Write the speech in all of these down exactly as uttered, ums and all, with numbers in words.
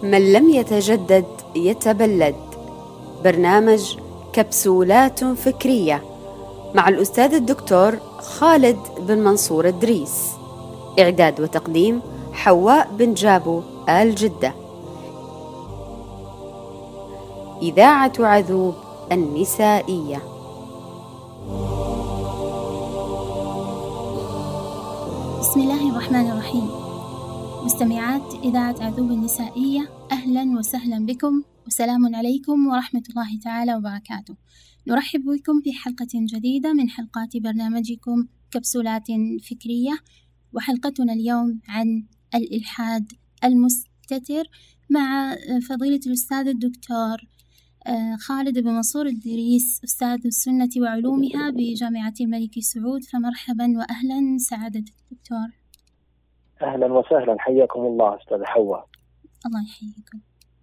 من لم يتجدد يتبلد. برنامج كبسولات فكرية مع الأستاذ الدكتور خالد بن منصور الدريس. إعداد وتقديم حواء بن جابو آل جدة. إذاعة عذوب النسائية. بسم الله الرحمن الرحيم. مستمعات إذاعة عذوب النسائية، أهلا وسهلا بكم وسلام عليكم ورحمة الله تعالى وبركاته. نرحب بكم في حلقة جديدة من حلقات برنامجكم كبسولات فكرية، وحلقتنا اليوم عن الإلحاد المستتر مع فضيلة الأستاذ الدكتور خالد بن منصور الدريس، أستاذ السنة وعلومها بجامعة الملك سعود. فمرحبا وأهلا سعادة الدكتور. أهلا وسهلا، حياكم الله أستاذ حواء. الله يحييكم.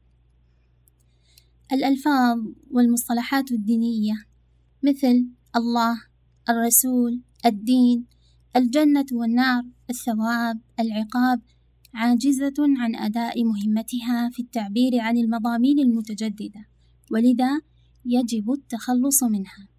الألفاظ والمصطلحات الدينية مثل الله، الرسول، الدين، الجنة والنار، الثواب، العقاب عاجزة عن أداء مهمتها في التعبير عن المضامين المتجددة، ولذا يجب التخلص منها.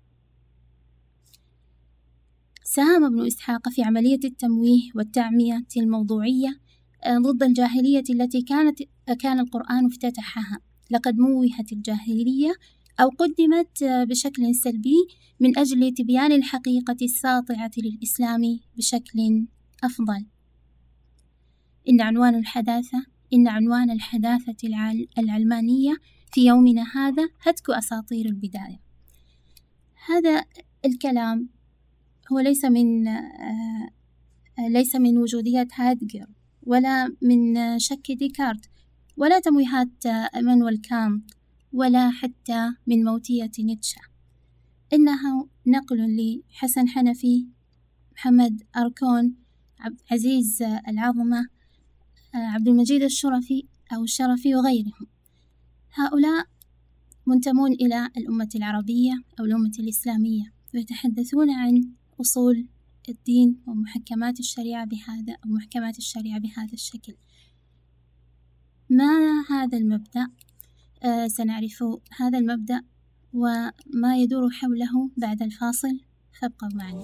ساهم ابن إسحاق في عملية التمويه والتعمية الموضوعية ضد الجاهلية التي كانت كان القرآن افتتحها. لقد موهت الجاهلية أو قدمت بشكل سلبي من أجل تبيان الحقيقة الساطعة للإسلام بشكل أفضل. إن عنوان الحداثة إن عنوان الحداثة العلمانية في يومنا هذا هتك أساطير البداية. هذا الكلام هو ليس من آه ليس من وجوديات هايدجر، ولا من شك ديكارت، ولا تمويهات إمانويل كانت، ولا حتى من موتية نيتشه. إنه نقل لحسن حنفي، محمد أركون، عبد العزيز العظمة، عبد المجيد الشرفي أو الشرفي وغيرهم. هؤلاء منتمون إلى الأمة العربية أو الأمة الإسلامية، ويتحدثون عن أصول الدين ومحكمات الشريعة بهذا أو محكمات الشريعة بهذا الشكل. ما هذا المبدأ؟ آه سنعرف هذا المبدأ وما يدور حوله بعد الفاصل، فابقوا معنا.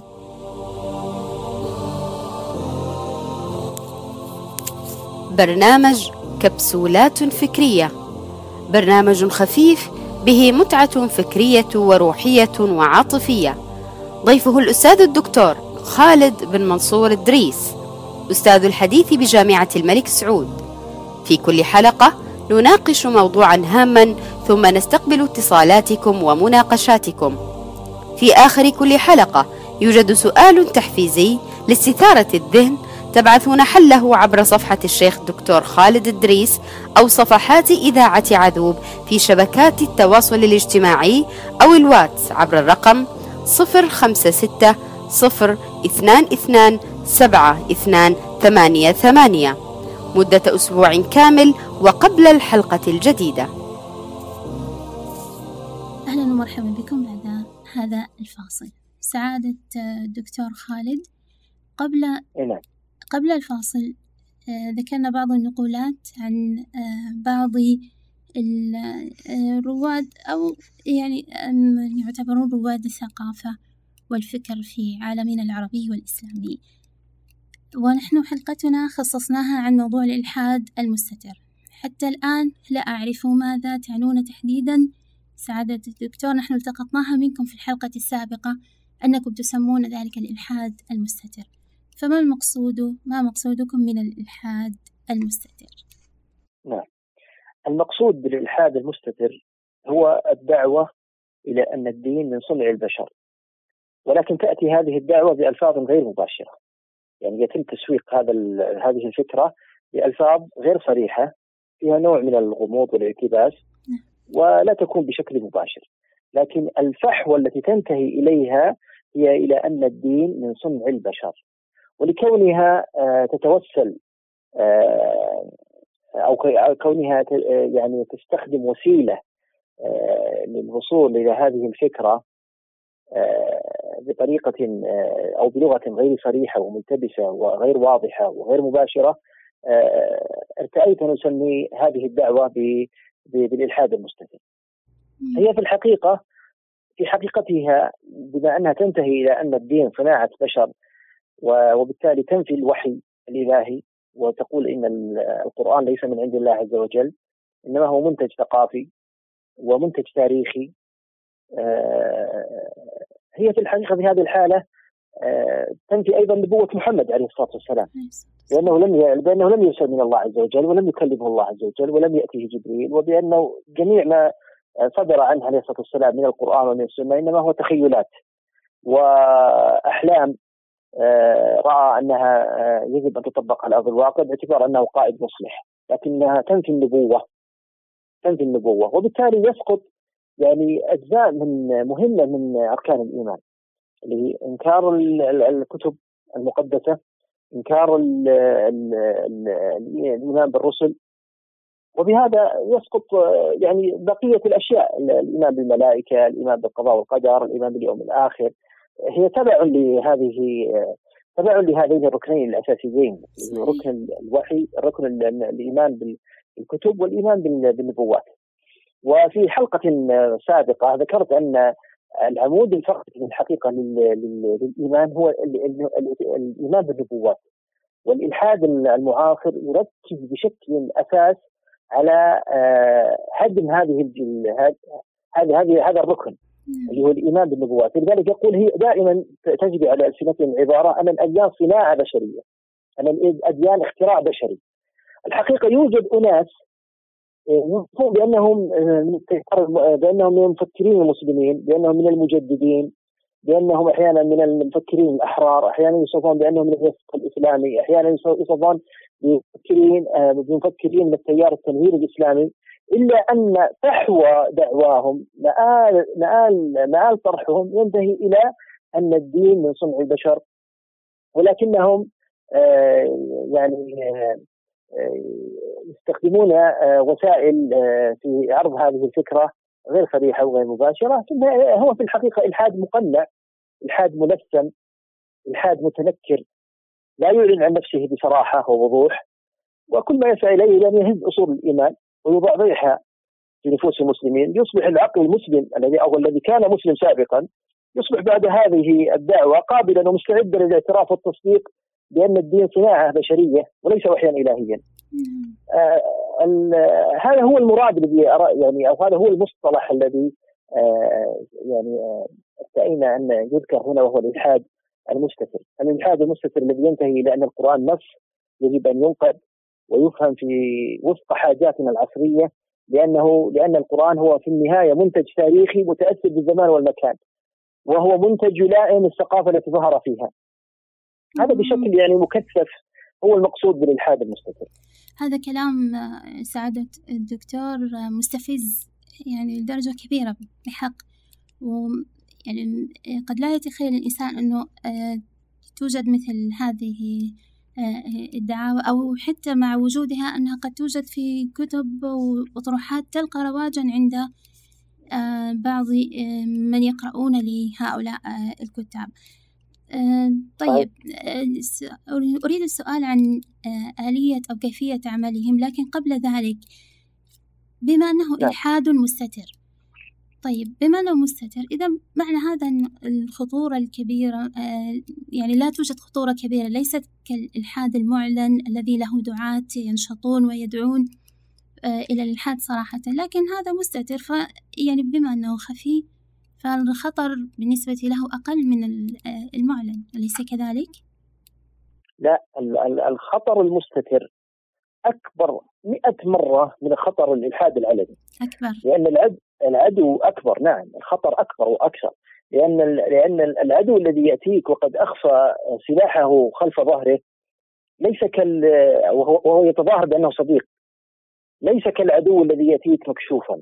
برنامج كبسولات فكرية، برنامج خفيف به متعة فكرية وروحية وعاطفية. ضيفه الأستاذ الدكتور خالد بن منصور الدريس، أستاذ الحديث بجامعة الملك سعود. في كل حلقة نناقش موضوعا هاما، ثم نستقبل اتصالاتكم ومناقشاتكم. في آخر كل حلقة يوجد سؤال تحفيزي لاستثارة الذهن، تبعثون حله عبر صفحة الشيخ الدكتور خالد الدريس أو صفحات إذاعة عذوب في شبكات التواصل الاجتماعي أو الواتس عبر الرقم صفر خمسة ستة صفر اثنان اثنان سبعة اثنان ثمانية ثمانية مدة أسبوع كامل وقبل الحلقة الجديدة. أهلا ومرحبا بكم بعد هذا الفاصل. سعادة الدكتور خالد، قبل قبل الفاصل ذكرنا بعض النقولات عن بعض الرواد أو يعني يعتبرون رواد الثقافة والفكر في عالمنا العربي والإسلامي، ونحن حلقتنا خصصناها عن موضوع الإلحاد المستتر. حتى الآن لا أعرف ماذا تعنون تحديدا سعادة الدكتور. نحن التقطناها منكم في الحلقة السابقة أنكم تسمون ذلك الإلحاد المستتر، فما المقصود ما مقصودكم من الإلحاد المستتر؟ نعم، المقصود بالإلحاد المستتر هو الدعوة إلى أن الدين من صنع البشر، ولكن تأتي هذه الدعوة بألفاظ غير مباشرة. يعني يتم تسويق هذا هذه الفكرة بألفاظ غير صريحة، فيها نوع من الغموض والاعتباس، ولا تكون بشكل مباشر. لكن الفحوى التي تنتهي إليها هي إلى أن الدين من صنع البشر، ولكونها تتوسل أو كونها يعني تستخدم وسيلة للوصول إلى هذه الفكرة بطريقة أو بلغة غير صريحة وملتبسة وغير واضحة وغير مباشرة، ارتأيت أن أسمي هذه الدعوة بالإلحاد المستتر. هي في الحقيقة في حقيقتها بما أنها تنتهي إلى أن الدين صناعة بشر، وبالتالي تنفي الوحي الإلهي وتقول إن القرآن ليس من عند الله عز وجل، إنما هو منتج ثقافي ومنتج تاريخي. هي في الحقيقة في هذه الحالة تنفي أيضا نبوة محمد عليه الصلاة والسلام، لأنه لم بأنه لم يرسل من الله عز وجل ولم يكلمه الله عز وجل ولم يأتيه جبريل، وبأنه جميع ما صدر عنه عليه الصلاة والسلام من القرآن ومن السنة إنما هو تخيلات وأحلام رأى أنها يجب أن تطبق على أرض الواقع باعتبار أنه قائد مصلح، لكنها تنفي النبوة تنفي النبوة وبالتالي يسقط يعني أجزاء من مهمة من أركان الإيمان، اللي هي إنكار الكتب المقدسة، إنكار الإيمان بالرسل، وبهذا يسقط يعني بقية الأشياء، الإيمان بالملائكة، الإيمان بالقضاء والقدر، الإيمان باليوم الآخر. هي تبع لهذه تبع لهذين الركنين الأساسيين، ركن الوحي، ركن الإيمان بالكتب، والإيمان بالنبوات. وفي حلقة سابقة ذكرت أن العمود الفقري في الحقيقة للإيمان هو الإيمان بالنبوات، والإلحاد المعاصر يركز بشكل أساس على هدم هذه هذا هذه هذا الركن اللي هو الإيمان بالنبوات. لذلك يقول هي دائما تجري على ألسنتهم عبارة أن الأديان صناعة بشرية، أن الأديان اختراع بشري. الحقيقة يوجد أناس يقولون بأنهم بأنهم من المفكرين المسلمين، بأنهم من المجددين، بأنهم أحيانا من المفكرين الأحرار، أحيانا يوصفون بأنهم من الوسط الإسلامي، أحيانا يوصفون بمفكرين بمفكرين من التيار التنويري الإسلامي، إلا أن فحوى دعواهم مآل مآل مآل طرحهم ينتهي إلى أن الدين من صنع البشر، ولكنهم يعني يستخدمون وسائل في عرض هذه الفكرة غير صريحة وغير مباشرة. ثم هو في الحقيقة إلحاد مقنع، إلحاد ملثم، إلحاد متنكر، لا يعلن عن نفسه بصراحة ووضوح، وكل ما يسعى إليه أن يهز أصول الإيمان ويضعضعها في نفوس المسلمين، يصبح العقل المسلم الذي أو الذي كان مسلم سابقا يصبح بعد هذه الدعوة قابلا ومستعدا للاعتراف والتصديق بأن الدين صناعة بشرية وليس وحيا إلهيا. آه هذا هو المراد الذي أرى يعني، أو هذا هو المصطلح الذي آه يعني ارتأينا آه أن يذكر هنا، وهو الإلحاد المستتر. الإلحاد المستتر الذي ينتهي إلى أن القرآن نص يجب أن ينقد ويفهم في وفق حاجاتنا العصرية، لأنه لأن القرآن هو في النهاية منتج تاريخي متأثر بالزمان والمكان، وهو منتج يلائم الثقافة التي ظهر فيها. هذا بشكل يعني مكثف هو المقصود بالإلحاد المستتر. هذا كلام سعادة الدكتور مستفز يعني لدرجة كبيرة بحق، ويعني قد لا يتخيل الإنسان أنه توجد مثل هذه الدعاوى، أو حتى مع وجودها أنها قد توجد في كتب وطروحات تلقى رواجا عند بعض من يقرؤون لهؤلاء الكتاب. طيب، أريد السؤال عن آلية أو كيفية عملهم، لكن قبل ذلك بما أنه إلحاد مستتر، طيب بما أنه مستتر، إذا معنى هذا أن الخطورة الكبيرة يعني لا توجد خطورة كبيرة، ليست كالإلحاد المعلن الذي له دعاة ينشطون ويدعون إلى الإلحاد صراحة، لكن هذا مستتر، فيعني بما أنه خفي فالخطر بالنسبة له أقل من المعلن، أليس كذلك؟ لا، الخطر المستتر أكبر مئة مرة من خطر الإلحاد العلني. أكبر، لأن العدو العدو أكبر، نعم الخطر أكبر وأكثر، لأن لأن العدو الذي يأتيك وقد أخفى سلاحه خلف ظهره ليس كال وهو يتظاهر بأنه صديق، ليس كالعدو الذي يأتيك مكشوفا.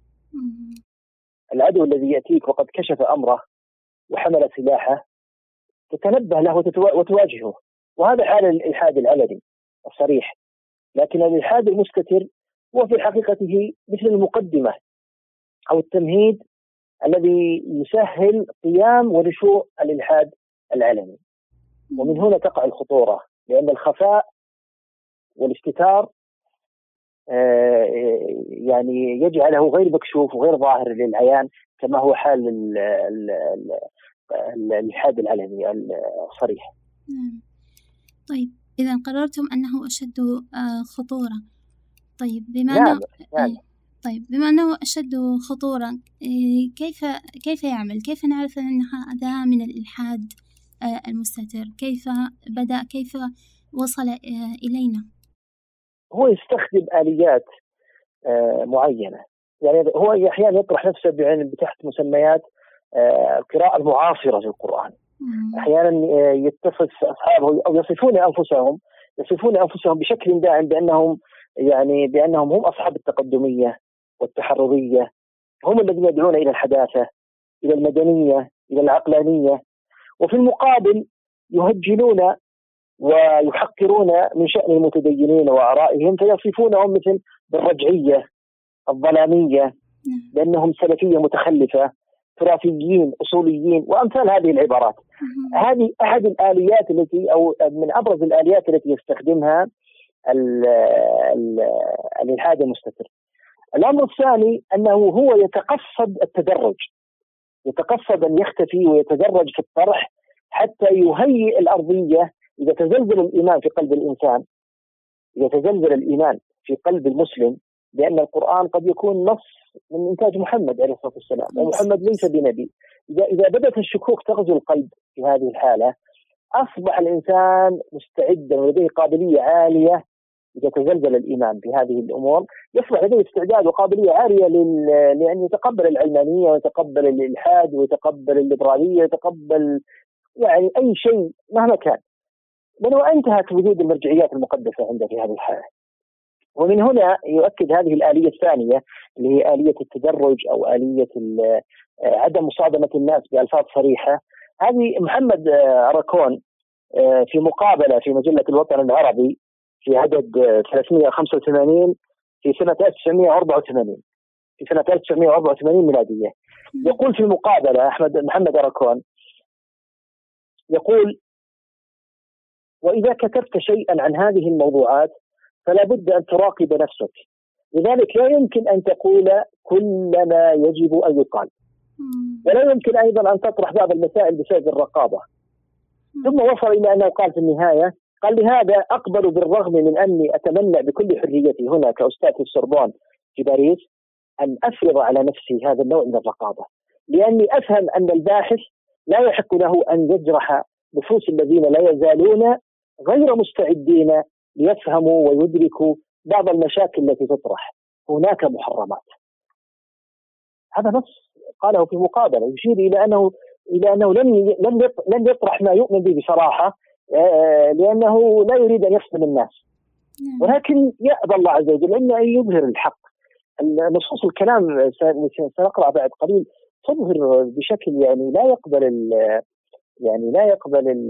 العدو الذي يأتيك وقد كشف أمره وحمل سلاحه تتنبه له وتواجهه، وهذا حال الإلحاد العلني الصريح. لكن الإلحاد المستتر هو في حقيقته مثل المقدمة أو التمهيد الذي يسهل قيام ونشوء الإلحاد العلني، ومن هنا تقع الخطورة، لأن الخفاء والاستتار يعني يجعله غير مكشوف وغير ظاهر للعيان كما هو حال الإلحاد العلني الصريح. طيب إذا قررتم أنه أشد خطورة، طيب بما نعم. أنه نعم. طيب بما أنه أشد خطورة، كيف كيف يعمل؟ كيف نعرف أن هذا من الإلحاد المستتر؟ كيف بدأ؟ كيف وصل إلينا؟ هو يستخدم آليات معينة، يعني هو أحيانا يطرح نفسه تحت مسميات القراءة المعاصرة للقرآن. أحيانا يتصف أصحابه أو يصفون أنفسهم يصفون أنفسهم بشكل دائم بأنهم يعني بأنهم هم أصحاب التقدمية والتحررية، هم الذين يدعون إلى الحداثة، إلى المدنية، إلى العقلانية. وفي المقابل يهجنون ويحقرون من شأن المتدينين وآرائهم، فيصفونهم مثل بالرجعية الظلامية، لأنهم سلفية متخلفة، تراثيين، أصوليين، وأمثال هذه العبارات. هذه أحد الآليات التي أو من أبرز الآليات التي يستخدمها الإلحاد المستتر. الأمر الثاني أنه هو يتقصد التدرج، يتقصد أن يختفي ويتدرج في الطرح حتى يهيئ الأرضية. إذا تزلزل الإيمان في قلب الإنسان، إذا تزلزل الإيمان في قلب المسلم بأن القرآن قد يكون نص من إنتاج محمد عليه الصلاة والسلام ومحمد ليس بنبي، إذا إذا بدأت الشكوك تغزو القلب في هذه الحالة، أصبح الإنسان مستعدا ولديه قابلية عالية. إذا تزلزل الإيمان بهذه الأمور يصبح لديه استعداد وقابلية عالية لأن يتقبل العلمانية ويتقبل الإلحاد ويتقبل الليبرالية ويتقبل يعني أي شيء مهما كان، لأنه انتهت وجود المرجعيات المقدسة عنده في هذه الحالة. ومن هنا يؤكد هذه الآلية الثانية اللي هي آلية التدرج أو آلية عدم مصادمة الناس بألفاظ صريحة. هذه محمد أراكون في مقابلة في مجلة الوطن العربي في عدد ثلاثمائة وخمسة وثمانين في سنة ألف وتسعمائة وأربعة وثمانين في سنة ألف وتسعمائة وأربعة وثمانين ميلادية، يقول في المقابلة أحمد محمد أراكون يقول: وإذا كتبت شيئا عن هذه الموضوعات فلا بد أن تراقب نفسك، لذلك لا يمكن أن تقول كل ما يجب أن يقال، ولا يمكن أيضا أن تطرح بعض المسائل بسبب الرقابة. ثم وصل إلى أنه قال في النهاية، قال: لهذا أقبل بالرغم من أني أتمنى بكل حريتي هنا كأستاذ في السوربون في باريس أن أفرض على نفسي هذا النوع من الرقابة، لأني أفهم أن الباحث لا يحق له أن يجرح نفوس الذين لا يزالون غير مستعدين ليفهموا ويدركوا بعض المشاكل التي تطرح. هناك محرمات. هذا نص قاله في مقابلة يشير إلى أنه إلى أنه لم لم يطرح ما يؤمن به بصراحة، لأنه لا يريد أن يصدم الناس، ولكن يأبى الله عز وجل أن يظهر الحق. نصوص الكلام سنقرأ بعد قليل تظهر بشكل يعني لا يقبل يعني لا يقبل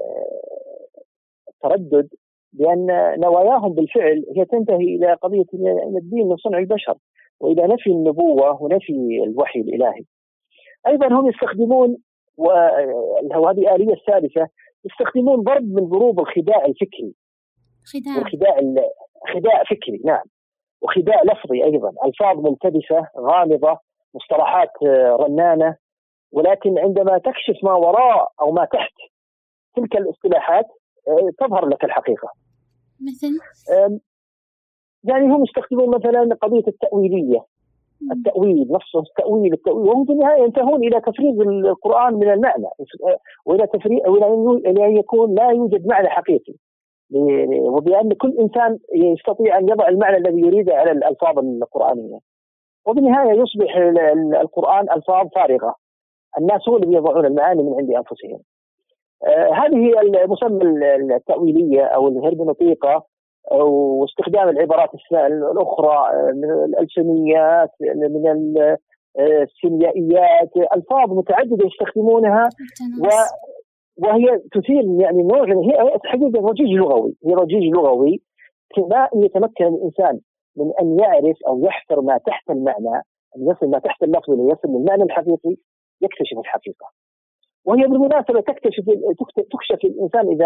التردد، لأن نواياهم بالفعل هي تنتهي إلى قضية أن الدين من صنع البشر وإلى نفي النبوة ونفي الوحي الإلهي. أيضا هم يستخدمون، وهذه آلية الثالثة، يستخدمون ضرب من ضروب الخداع الفكري. خداع والخداع خداع فكري، نعم، وخداع لفظي أيضا، ألفاظ ملتبسة غامضة، مصطلحات رنانة، ولكن عندما تكشف ما وراء أو ما تحت تلك الاصطلاحات تظهر لك الحقيقة. مثل يعني هم يستخدمون مثلا قضية التأويلية، التأويل نفسه التأويل التأويل وهم في النهاية ينتهون إلى تفريغ القرآن من المعنى، وإلى تفريغ إلى أن يكون لا يوجد معنى حقيقي، وبأن كل إنسان يستطيع أن يضع المعنى الذي يريده على الألفاظ القرآنية، وبالنهاية يصبح القرآن ألفاظ فارغة، الناس هم اللي يضعون المعاني من عند أنفسهم. آه هذه هي المسمى التأويلية أو الهرمنوطيقة، واستخدام العبارات الأخرى من الألسنيات، من السيميائيات، ألفاظ متعددة يستخدمونها، وهي تثير يعني نوع، هي حقيقة رجيج لغوي، هي رجيج لغوي لا يتمكن الإنسان من أن يعرف أو يحفر ما تحت المعنى، أن يصل ما تحت اللفظ ليصل للمعنى الحقيقي، يكتشف الحقيقة. وهي بالمناسبة تكتشف تكشف الإنسان إذا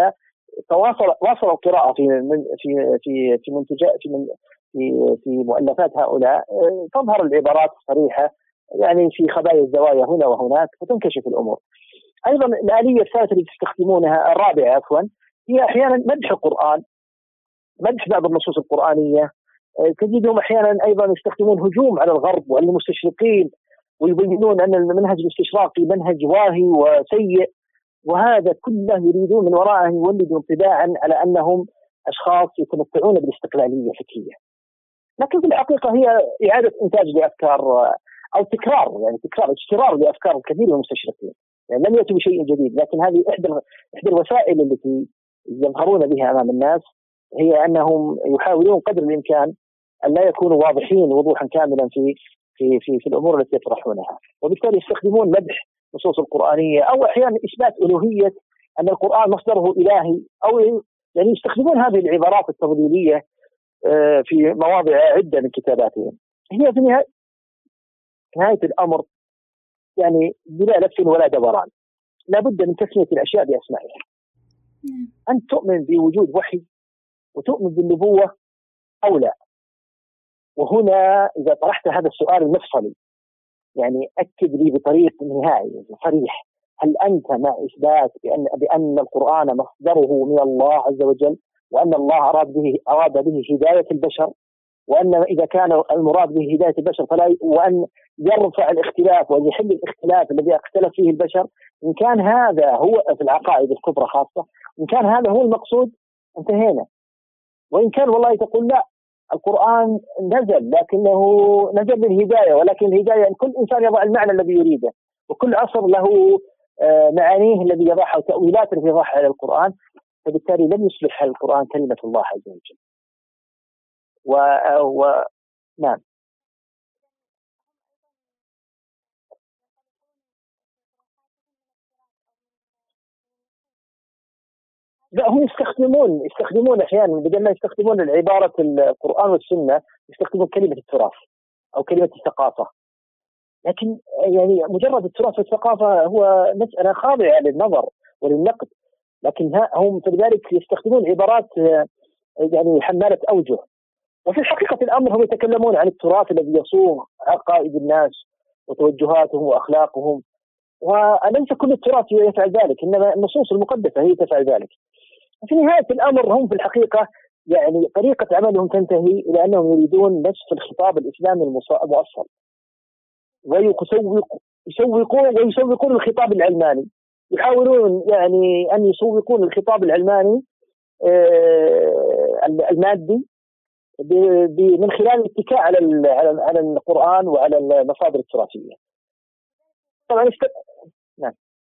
تواصل واصل القراءة في في في في منتجات في من في في مؤلفات هؤلاء، تظهر العبارات الصريحة يعني في خبايا الزوايا هنا وهناك فتنكشف الأمور. أيضا الآلية الثالثة اللي تستخدمونها، الرابعة عفوا، هي أحيانا مدح القرآن، مدح بعض النصوص القرآنية. تجدهم أحيانا أيضا يستخدمون هجوم على الغرب وعلى المستشرقين، ويبينون أن المنهج الاستشراقي منهج واهي وسيء، وهذا كله يريدون من وراءه يولدوا انطباعا على أنهم أشخاص يتمتعون بالاستقلالية الفكرية، لكن في الحقيقة هي إعادة إنتاج لأفكار أو تكرار، يعني تكرار اشترار لأفكار الكثير من المستشرقين، يعني لم يأتوا بشيء جديد، لكن هذه إحدى إحدى الوسائل التي يظهرون بها أمام الناس، هي أنهم يحاولون قدر الإمكان أن لا يكونوا واضحين وضوحا كاملا في في في, في الأمور التي يطرحونها، وبالتالي يستخدمون مدح نصوص القرآنية أو أحيانا إثبات ألوهية أن القرآن مصدره إلهي، أو يعني يستخدمون هذه العبارات التضليلية في مواضع عدة من كتاباتهم. هي في نهاية, نهاية الأمر يعني بلا لف ولا دوران، لابد من تسمية الأشياء بأسمائها. أن تؤمن بوجود وحي وتؤمن بالنبوة أو لا. وهنا إذا طرحت هذا السؤال المفصلي، يعني أكد لي بطريق نهائي صريح، هل أنت مع إثبات بأن بأن القرآن مصدره من الله عز وجل، وأن الله أراد به أراد به هداية البشر، وأن إذا كان المراد به هداية البشر فلا، وأن يرفع الاختلاف وأن يحل الاختلاف الذي اختلف فيه البشر، إن كان هذا هو في العقائد الكبرى خاصة، إن كان هذا هو المقصود انتهينا. وإن كان والله تقول لا، القرآن نزل لكنه نزل بالهداية، ولكن الهداية كل إنسان يضع المعنى الذي يريده، وكل عصر له معانيه الذي يضعها وتأويلات التي يضعها على القرآن، فبالتالي لم يصبح القرآن كلمة الله عز وجل. و... و... نعم. لا، هم يستخدمون يستخدمون أحيانا بدل ما يستخدمون العبارة القرآن والسنة يستخدمون كلمة التراث أو كلمة الثقافة، لكن يعني مجرد التراث والثقافة هو مسألة خاضعة للنظر وللنقد، لكن هم فلذلك يستخدمون عبارات يعني حمالة أوجه. وفي حقيقة الأمر هم يتكلمون عن التراث الذي يصوغ عقائد الناس وتوجهاتهم وأخلاقهم، وليس كل التراث يفعل ذلك، إنما النصوص المقدسة هي تفعل ذلك. في نهاية الأمر هم في الحقيقة يعني طريقة عملهم تنتهي إلى أنهم يريدون نسف الخطاب الإسلامي المؤصل، ويسوقون ويسوقون الخطاب العلماني، يحاولون يعني أن يسوقون الخطاب العلماني المادي من خلال الاتكاء على على القرآن وعلى المصادر التراثية. طبعا است... نعم.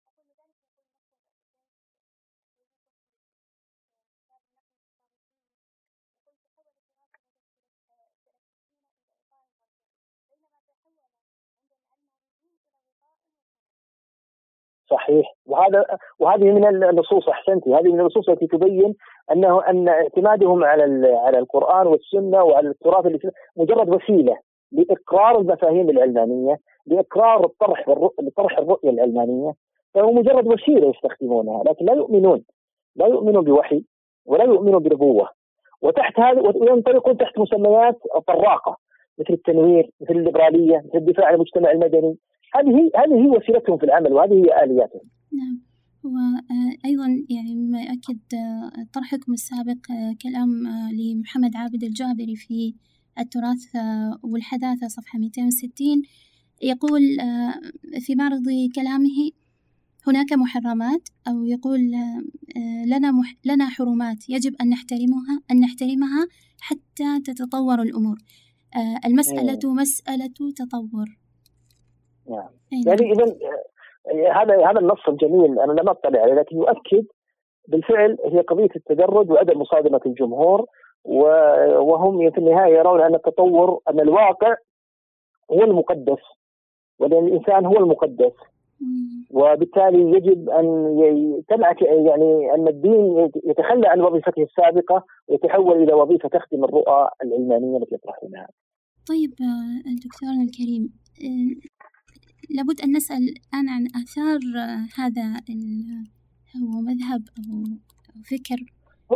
صحيح، وهذا وهذه من النصوص، احسنتي، هذه من النصوص التي تبين انه ان اعتمادهم على على القرآن والسنة وعلى التراث الاسلامي مجرد وسيلة لاقرار المفاهيم العلمانية، لاقرار الطرح لطرح الرؤية العلمانية، فهو مجرد وسيلة يستخدمونها، لكن لا يؤمنون لا يؤمنون بوحي ولا يؤمنون بنبوة، وتحت هذا وينطلقون تحت مسميات طراقة مثل التنوير، مثل الليبرالية، مثل الدفاع عن المجتمع المدني. هذه هذه هي وسيلتهم في العمل، وهذه هي آلياتهم. نعم. وأيضا يعني مما يؤكد طرحكم السابق كلام لمحمد عابد الجابري في التراث والحداثة صفحة مئتين وستين، يقول في معرض كلامه: هناك محرمات، أو يقول لنا مح لنا حرمات يجب أن نحترمها أن نحترمها حتى تتطور الأمور. المسألة مم. مسألة تطور. نعم. يعني إذا هذا هذا النص الجميل أنا لم أطلع عليه، لكن يؤكد بالفعل هي قضية التجرد وعدم مصادمة الجمهور، وهم في النهاية يرون أن التطور، أن الواقع هو المقدس وأن الإنسان هو المقدس، وبالتالي يجب أن تنعك يعني أن الدين يتخلى عن وظيفته السابقة ويتحول إلى وظيفة تخدم الرؤى العلمانية التي يطرحونها. طيب دكتورنا الكريم، لابد أن نسأل الآن عن آثار هذا هو مذهب أو فكر.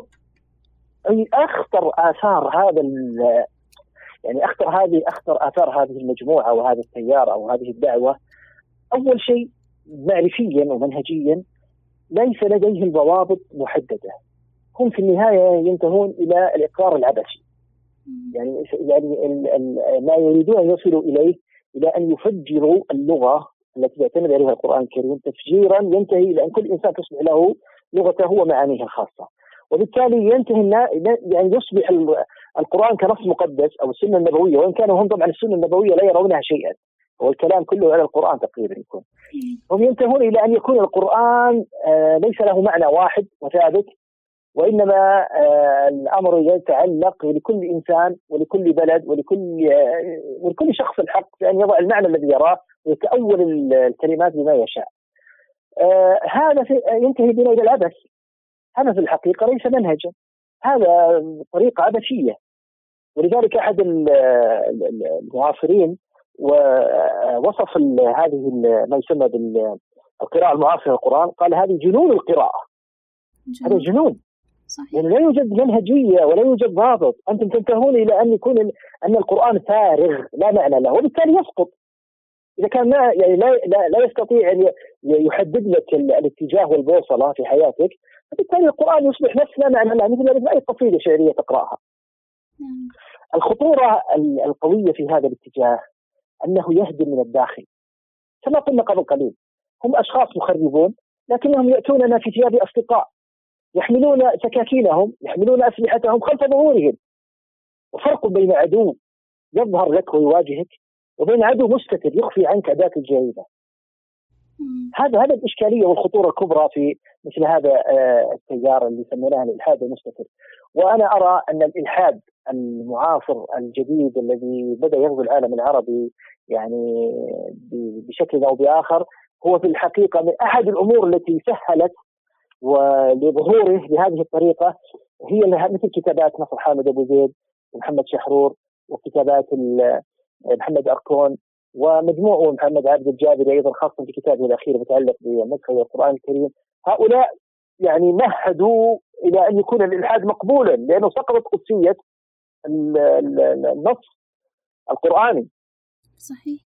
أي أخطر آثار هذا يعني أخطر هذه أخطر آثار هذه المجموعة وهذا التيار أو هذه الدعوة، أول شيء معرفيا ومنهجيا ليس لديهم ضوابط محددة. هم في النهاية ينتهون إلى الإقرار العبثي، يعني يعني ال ال ما يريدون أن يصلوا إليه إلى أن يفجروا اللغة التي يعتمد عليها القرآن الكريم تفجيرا ينتهي إلى أن كل إنسان تصبح له لغته ومعانيها الخاصة، وبالتالي ينتهي يعني يصبح القرآن كنص مقدس أو السنة النبوية، وإن كانوا هم طبعا السنة النبوية لا يرونها شيئا، هو الكلام كله على القرآن تقريبا يكون. هم ينتهون إلى أن يكون القرآن ليس له معنى واحد وثابت، وإنما الأمر يتعلق لكل إنسان ولكل بلد ولكل ولكل شخص الحق في أن يضع المعنى الذي يراه ويتأول الكلمات بما يشاء. هذا ينتهي بنا إلى العبث. هذا في الحقيقة ليس منهجا، هذا طريقة عبثية. ولذلك أحد المعاصرين ووصف هذه ما يسمى بالقراءة المعاصرة للقرآن، قال هذه جنون القراءة. جنون. هذا جنون صحيح. يعني لا يوجد منهجية ولا يوجد ضابط، أنتم تنتهون إلى أن يكون أن القرآن فارغ لا معنى له، وبالتالي يسقط. إذا كان ما يعني لا لا, لا يستطيع أن يحدد لك الاتجاه والبوصلة في حياتك، فبالتالي القرآن يصبح نفس لا معنى له، مثل أي قصيدة شعرية تقرأها. مم. الخطورة القوية في هذا الاتجاه أنه يهدم من الداخل، كما قلنا قبل قليل. هم أشخاص مخربون لكنهم يأتوننا في ثياب أصدقاء، يحملون سكاكينهم يحملون أسلحتهم خلف ظهورهم. وفرق بين عدو يظهر لك ويواجهك وبين عدو مستتر يخفي عنك أداة الجريمة. هذا هذا الإشكالية والخطورة الكبرى في مثل هذا التيار اللي سميناه الإلحاد المستتر. وأنا أرى أن الإلحاد المعاصر الجديد الذي بدأ يغزو العالم العربي يعني بشكل أو بآخر هو في الحقيقة من أحد الأمور التي سهلت ولظهوره بهذه الطريقة، هي مثل كتابات نصر حامد أبو زيد ومحمد شحرور وكتابات محمد أركون ومجموعه محمد عبد الجابري أيضا، خاصة في كتابه الأخير المتعلق بمدخل القرآن الكريم. هؤلاء يعني مهدوا إلى أن يكون الإلحاد مقبولا لأنه سقطت قدسية النص القرآني. صحيح.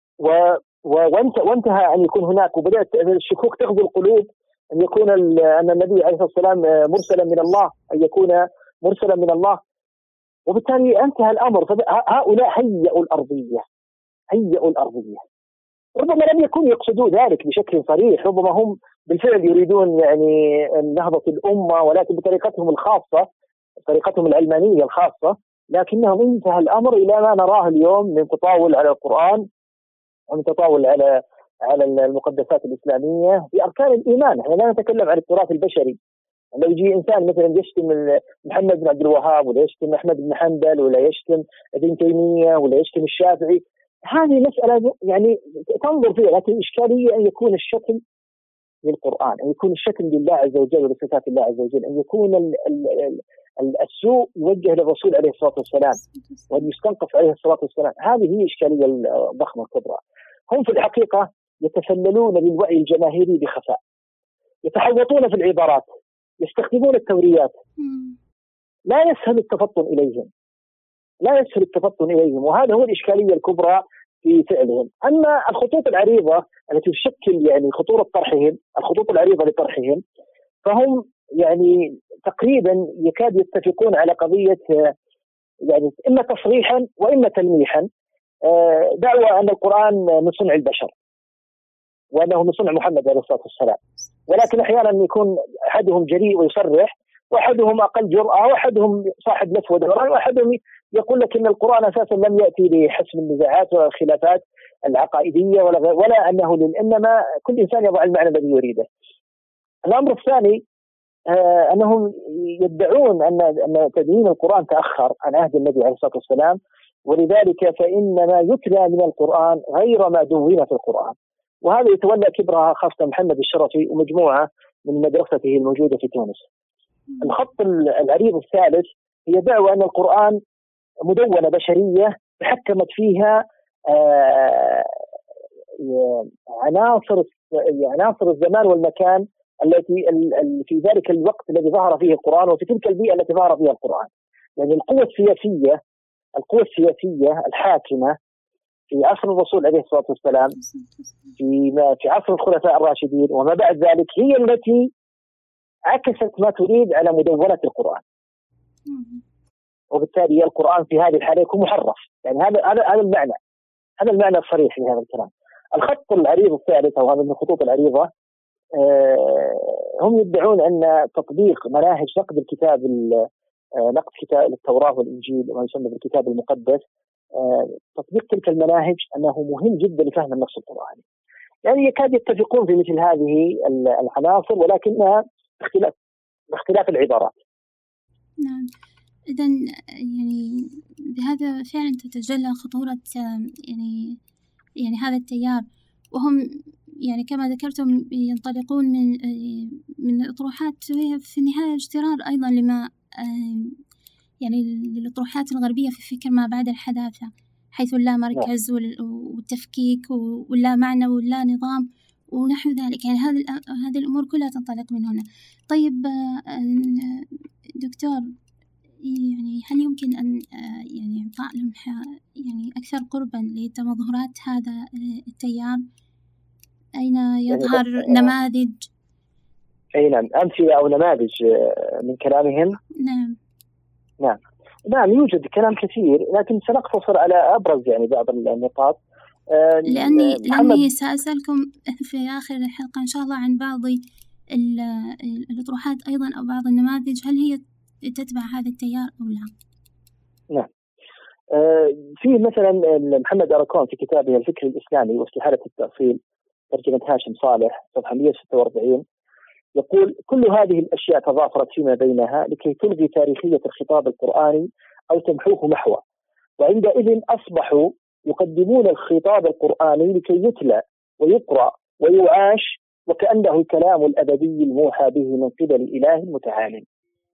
وانتهى أن يكون هناك، وبدأت الشكوك تغزو القلوب، أن يكون أن النبي عليه الصلاة والسلام مرسلا من الله، أن يكون مرسلا من الله، وبالتالي انتهى الأمر. هؤلاء هيئوا الأرضية هيئوا الأرضية ربما لم يكونوا يقصدوا ذلك بشكل صريح، ربما هم بالفعل يريدون يعني نهضة الأمة ولكن بطريقتهم الخاصة، طريقتهم العلمانية الخاصة، لكنهم انتهى الأمر إلى ما نراه اليوم من تطاول على القرآن ومن تطاول على على المقدسات الإسلامية بأركان الإيمان. احنا لا نتكلم عن التراث البشري. لو يجي إنسان مثلا يشتم محمد بن عبد الوهاب ولا يشتم أحمد بن حنبل ولا يشتم ابن تيمية ولا يشتم الشافعي، هذه مسألة يعني تنظر فيها، لكن الإشكالية أن يكون الشتم للقرآن، أن يكون الشتم لله عز وجل ولصفات الله عز وجل، أن يكون ال ال ال السوء يوجه للرسول عليه الصلاة والسلام وأن يستنقف عليه الصلاة والسلام. هذه هي الإشكالية الضخمة الكبرى. هم في الحقيقة يتسللون للوعي الجماهيري بخفاء، يتحوطون في العبارات، يستخدمون التوريات، لا يسهل التفطن إليهم لا يسهل التفطن إليهم وهذا هو الإشكالية الكبرى في فعلهم. أما الخطوط العريضة التي تشكل يعني خطورة طرحهم، الخطوط العريضة لطرحهم، فهم يعني تقريبا يكاد يتفقون على قضية يعني إما تصريحا وإما تلميحا، دعوة أن القرآن من صنع البشر وأنه من صنع محمد عليه الصلاة والسلام، ولكن أحيانا يكون أحدهم جريء ويصرح، وأحدهم أقل جرأة، وأحدهم صاحب لف ودوران، وأحدهم يقول لك إن القرآن أساسا لم يأتي لحسم النزاعات والخلافات العقائدية ولا, ولا أنه إنما كل إنسان يضع المعنى الذي يريده. الأمر الثاني آه أنهم يدعون أن أن تدوين القرآن تأخر عن عهد النبي عليه الصلاة والسلام، ولذلك فإن ما يتلى من القرآن غير ما دون في القرآن، وهذا يتولى كبرها خاصة محمد الشرفي ومجموعة من مدرسته الموجودة في تونس. الخط العريض الثالث هي دعوة أن القرآن مدونة بشرية تحكمت فيها آه عناصر عناصر الزمان والمكان التي في ذلك الوقت الذي ظهر فيه القرآن وفي تلك البيئة التي ظهر فيها القرآن. يعني القوة السياسية القوة السياسية الحاكمة في عصر الرسول عليه الصلاة والسلام، في في عصر الخلفاء الراشدين وما بعد ذلك، هي التي عكست ما تريد على مدونة القرآن، وبالتالي القرآن في هذه الحالة يكون محرف. يعني هذا هذا هذا المعنى هذا المعنى الصريح لهذا الكلام. الخط العريض الثالث، أو هذا من الخطوط العريضة، هم يدعون أن تطبيق مناهج نقد الكتاب نقد كتاب التوراة والإنجيل وما يسمى بالكتاب المقدس، تطبيق تلك المناهج أنه مهم جدا لفهم النص القرآني. يعني يكاد يتفقون في مثل هذه العناصر، ولكنها اختلاف اختلاف العبارات. نعم، إذن يعني بهذا فعلا تتجلى خطورة يعني يعني هذا التيار، وهم يعني كما ذكرتم ينطلقون من من أطروحات في النهاية اجترار أيضا لما يعني للأطروحات الغربية في فكر ما بعد الحداثة، حيث اللا مركز والتفكيك واللا معنى واللا نظام ونحو ذلك. يعني هذه هذه الأمور كلها تنطلق من هنا. طيب دكتور، يعني هل يمكن أن يعني إعطاء لمحة يعني أكثر قربا لتمظهرات هذا التيار؟ أين يظهر نماذج؟ أي نعم، أمثلة أو نماذج من كلامهم. نعم نعم نعم يوجد كلام كثير، لكن سنقتصر على أبرز يعني بعض النقاط. لأني لأني سأسألكم في آخر الحلقة إن شاء الله عن بعض الأطروحات أيضا أو بعض النماذج، هل هي تتبع هذا التيار أو لا؟ نعم. في مثلا محمد أراكون في كتابه الفكر الإسلامي واستحالة التأصيل، ترجمة هاشم صالح، صفحة مئة وستة وأربعين، يقول: كل هذه الأشياء تضافرت فيما بينها لكي تلغي تاريخية الخطاب القرآني أو تمحوه محوا، وعندئذ أصبحوا يقدمون الخطاب القرآني لكي يتلى ويقرأ ويعاش وكأنه الكلام الأبدي الموحى به من قبل إله متعال.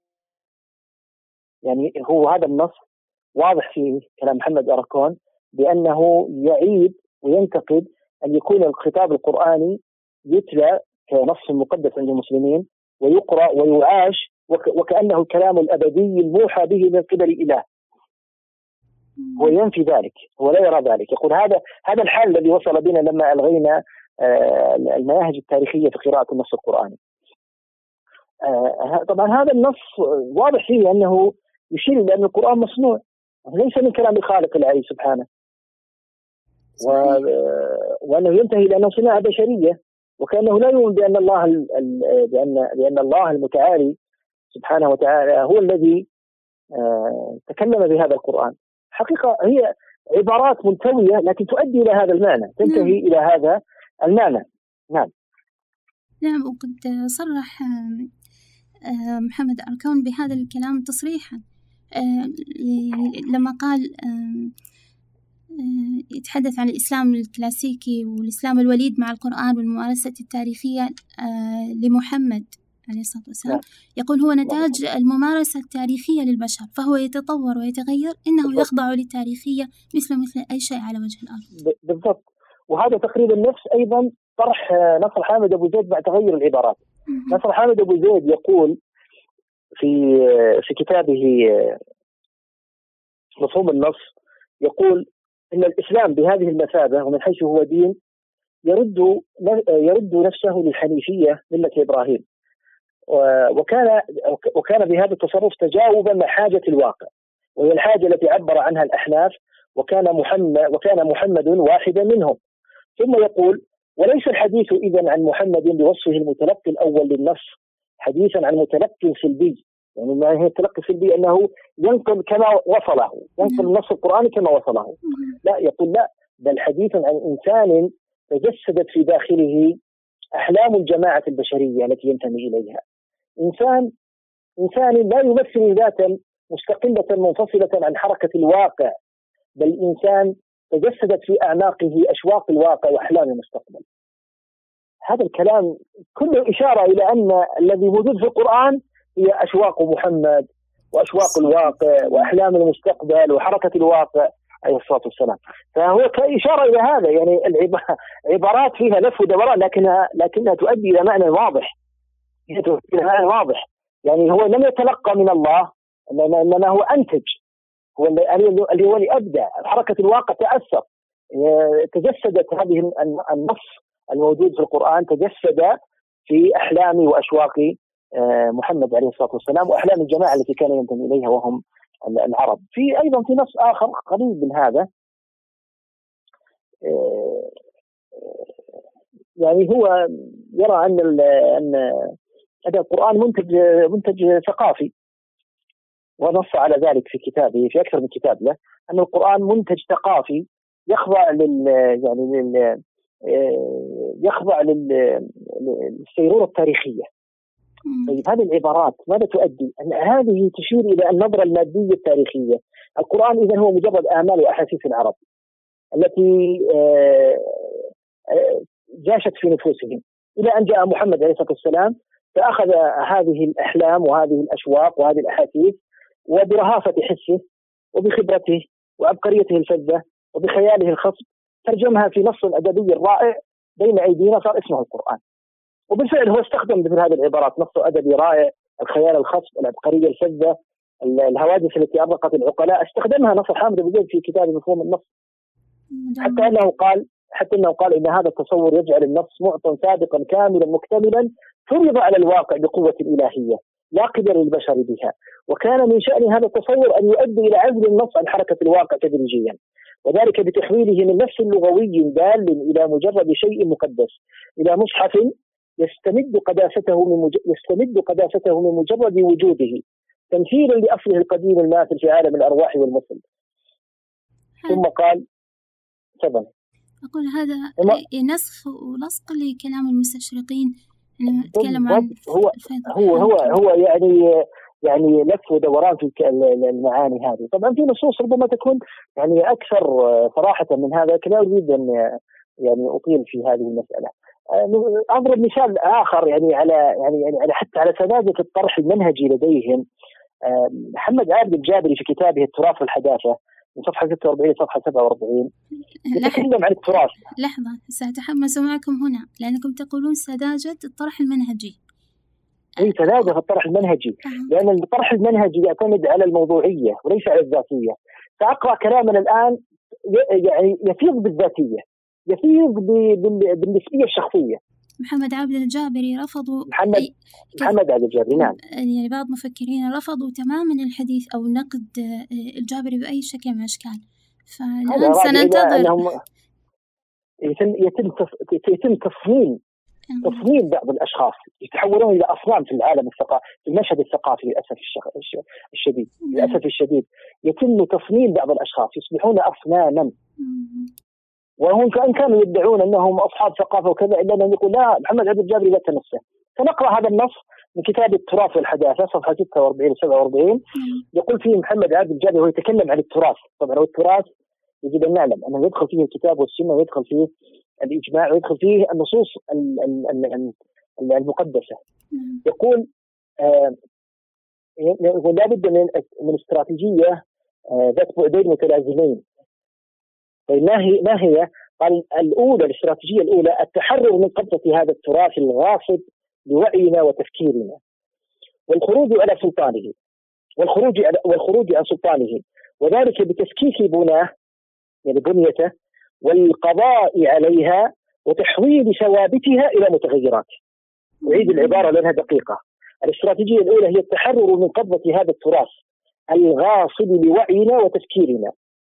يعني هو هذا النص واضح في كلام محمد أراكون بأنه يعيب وينتقد أن يكون الخطاب القرآني يتلى كنص مقدس عند المسلمين ويقرأ ويعاش وكأنه الكلام الأبدي الموحى به من قبل إله. هو ينفي ذلك، هو لا يرى ذلك. يقول هذا هذا الحال الذي وصل بنا لما ألغينا المناهج التاريخية في قراءة النص القرآني. طبعا هذا النص واضح فيه أنه يشير إلى أن القرآن مصنوع، ليس من كلام الخالق العلي سبحانه، و... وأنه ينتهي إلى أنه صناعة بشرية، وكأنه لا يؤمن بأن الله ال... بأن بأن الله المتعالي سبحانه وتعالى هو الذي تكلم بهذا القرآن. حقيقة هي عبارات ملتوية لكن تؤدي إلى هذا المعنى، تنتهي إلى هذا المعنى. نعم نعم. وقد صرح محمد أراكون بهذا الكلام تصريحا لما قال يتحدث عن الإسلام الكلاسيكي والإسلام الوليد مع القرآن والممارسة التاريخية لمحمد عليه الصلاة والسلام. يقول هو نتاج الممارسة التاريخية للبشر، فهو يتطور ويتغير، إنه يخضع للتاريخية مثل مثل أي شيء على وجه الأرض. بالضبط. وهذا تقريبا نفس أيضا طرح نصر حامد أبو زيد مع تغير العبارات. نصر حامد أبو زيد يقول في في كتابه مفهوم النص، يقول إن الإسلام بهذه المثابة ومن حيث هو دين يرد يرد نفسه للحنيفية ملة إبراهيم، وكان وكان بهذا التصرف تجاوبا مع حاجة الواقع، وهي الحاجة التي عبر عنها الأحناف، وكان محمد وكان محمد واحدا منهم. ثم يقول: وليس الحديث إذن عن محمد بوصفه المتلقي الأول للنص حديثا عن متلقي سلبي، يعني ما هي التلقي السلبي أنه ينقل كما وصله، ينقل النص القرآني كما وصله. لا، يقول لا، بل حديثا عن إنسان تجسدت في داخله أحلام الجماعة البشرية التي ينتمي إليها. إنسان إنسان لا يمثل ذاتا مستقلة منفصلة عن حركة الواقع، بل إنسان تجسدت في أعماقه أشواق الواقع وأحلام المستقبل. هذا الكلام كله إشارة إلى أن الذي موجود في القرآن هي أشواق محمد وأشواق الواقع وأحلام المستقبل وحركة الواقع عليه الصلاة والسلام. فهو كإشارة إلى هذا، يعني العبارات فيها لف ودوران لكنها لكنها تؤدي إلى معنى واضح. هذا واضح، يعني هو لم يتلقى من الله، إنما هو أنتج، هو اللي هو اللي أبدع. حركة الواقع تأثر، تجسدت هذه النص الموجود في القرآن، تجسد في أحلام وأشواق محمد عليه الصلاة والسلام وأحلام الجماعة التي كان ينتمي إليها وهم العرب. في أيضا في نص آخر قريب من هذا، يعني هو يرى أن أن هذا القرآن منتج منتج ثقافي، ونص على ذلك في كتابه في أكثر من كتاب له، أن القرآن منتج ثقافي يخضع لل يعني لل يخضع للسيرورة التاريخية. طيب هذه العبارات ماذا تؤدي؟ أن هذه تشير إلى النظرة المادية التاريخية. القرآن إذن هو مجرد آمال وأحاسيس العرب التي جاشت في نفوسهم إلى أن جاء محمد عليه الصلاة والسلام، فأخذ هذه الأحلام وهذه الأشواق وهذه الأحاسيس، وبرهافة حسه وبخبرته وعبقريته الفذة وبخياله الخصب ترجمها في نص أدبي رائع بين أيدينا صار اسمه القرآن. وبالفعل هو استخدم مثل هذه العبارات، نص أدبي رائع، الخيال الخصب، العبقرية الفذة، الهواجس التي أرقت العقلاء، استخدمها نصر حامد أبو زيد في كتاب مفهوم النص، حتى أنه قال حتى أنه قال إن هذا التصور يجعل النص معطى سابقا كاملا مكتملا فرض على الواقع بقوة الإلهية لا قدر للبشر بها، وكان من شأن هذا التصور أن يؤدي إلى عزل النص عن حركة الواقع تدريجيا، وذلك بتحويله من نفس لغوي دال إلى مجرد شيء مقدس إلى مصحف يستمد قداسته من مج... يستمد قداسته من مجرد وجوده تمثيلا لأصله القديم الماثل في عالم الأرواح والمثل. ثم قال تفضل. أقول هذا نسخ ولصق لكلام المستشرقين، يعني نتكلم عن هو هو هو هو يعني يعني لف ودوران في المعاني هذه. طبعا في نصوص ربما تكون يعني أكثر صراحة من هذا، لكن لا أريد أن يعني أطيل في هذه المسألة. أضرب مثال آخر يعني على يعني يعني على حتى على سذاجة الطرح المنهجي لديهم. محمد عابد الجابري في كتابه التراث والحداثة من صفحة ستة وأربعين صفحة سبعة وأربعين يتكلم عن التراث. لحظة سأتحمس معكم هنا لأنكم تقولون سذاجة الطرح المنهجي. أي سذاجة الطرح المنهجي، لأن الطرح المنهجي يعتمد على الموضوعية وليس على الذاتية. سأقرأ كلامنا الآن يعني يفيض بالذاتية، يفيض بالنسبية الشخصية. محمد عابد الجابري رفضوا محمد أي... محمد عابد الجابري نعم، يعني بعض مفكرين رفضوا تماما الحديث أو نقد الجابري بأي شكل من الأشكال. فالآن سننتظر يتم يتم يتم تصميم تصميم بعض الأشخاص يتحولون إلى أصنام في العالم الثقافي، في المشهد الثقافي للأسف الشديد للأسف الشديد يتم تصميم بعض الأشخاص يصبحون أصناما، وهم كأن كانوا يدعون أنهم أصحاب ثقافة وكذا، إلا أن يقول لا محمد عابد الجابري لا تنسى. فنقرأ هذا النص من كتاب التراث والحداثة صفحة ستة وأربعين وسبعة وأربعين. يقول فيه محمد عابد الجابري هو يتكلم عن التراث. طبعا والتراث يجب أن نعلم أنه يدخل فيه الكتاب والسنة ويدخل فيه الإجماع ويدخل فيه النصوص المقدسة. يقول آه لا بد من من استراتيجية آه ذات بعدين متلازمين. طيب ما هي ما هي؟ قال الأولى الاستراتيجية الأولى التحرر من قبضة هذا التراث الغاصب لوعينا وتفكيرنا، والخروج على سلطانه والخروج على والخروج عن سلطانه، وذلك بتفكيك بناه يعني بنيته والقضاء عليها وتحويل ثوابتها إلى متغيرات. أعيد العبارة لأنها دقيقة. الاستراتيجية الأولى هي التحرر من قبضة هذا التراث الغاصب لوعينا وتفكيرنا،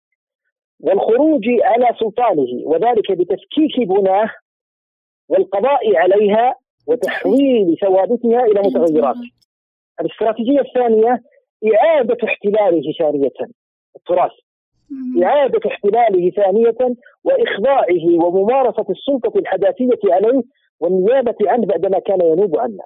والخروج على سلطانه، وذلك بتفكيك بناه والقضاء عليها وتحويل ثوابتها إلى متغيرات. الاستراتيجية الثانية إعادة احتلاله ثانية التراث، إعادة احتلاله ثانية وإخضاعه وممارسة السلطة الحداثية عليه والنيابة عنه بعدما كان ينوب عنا.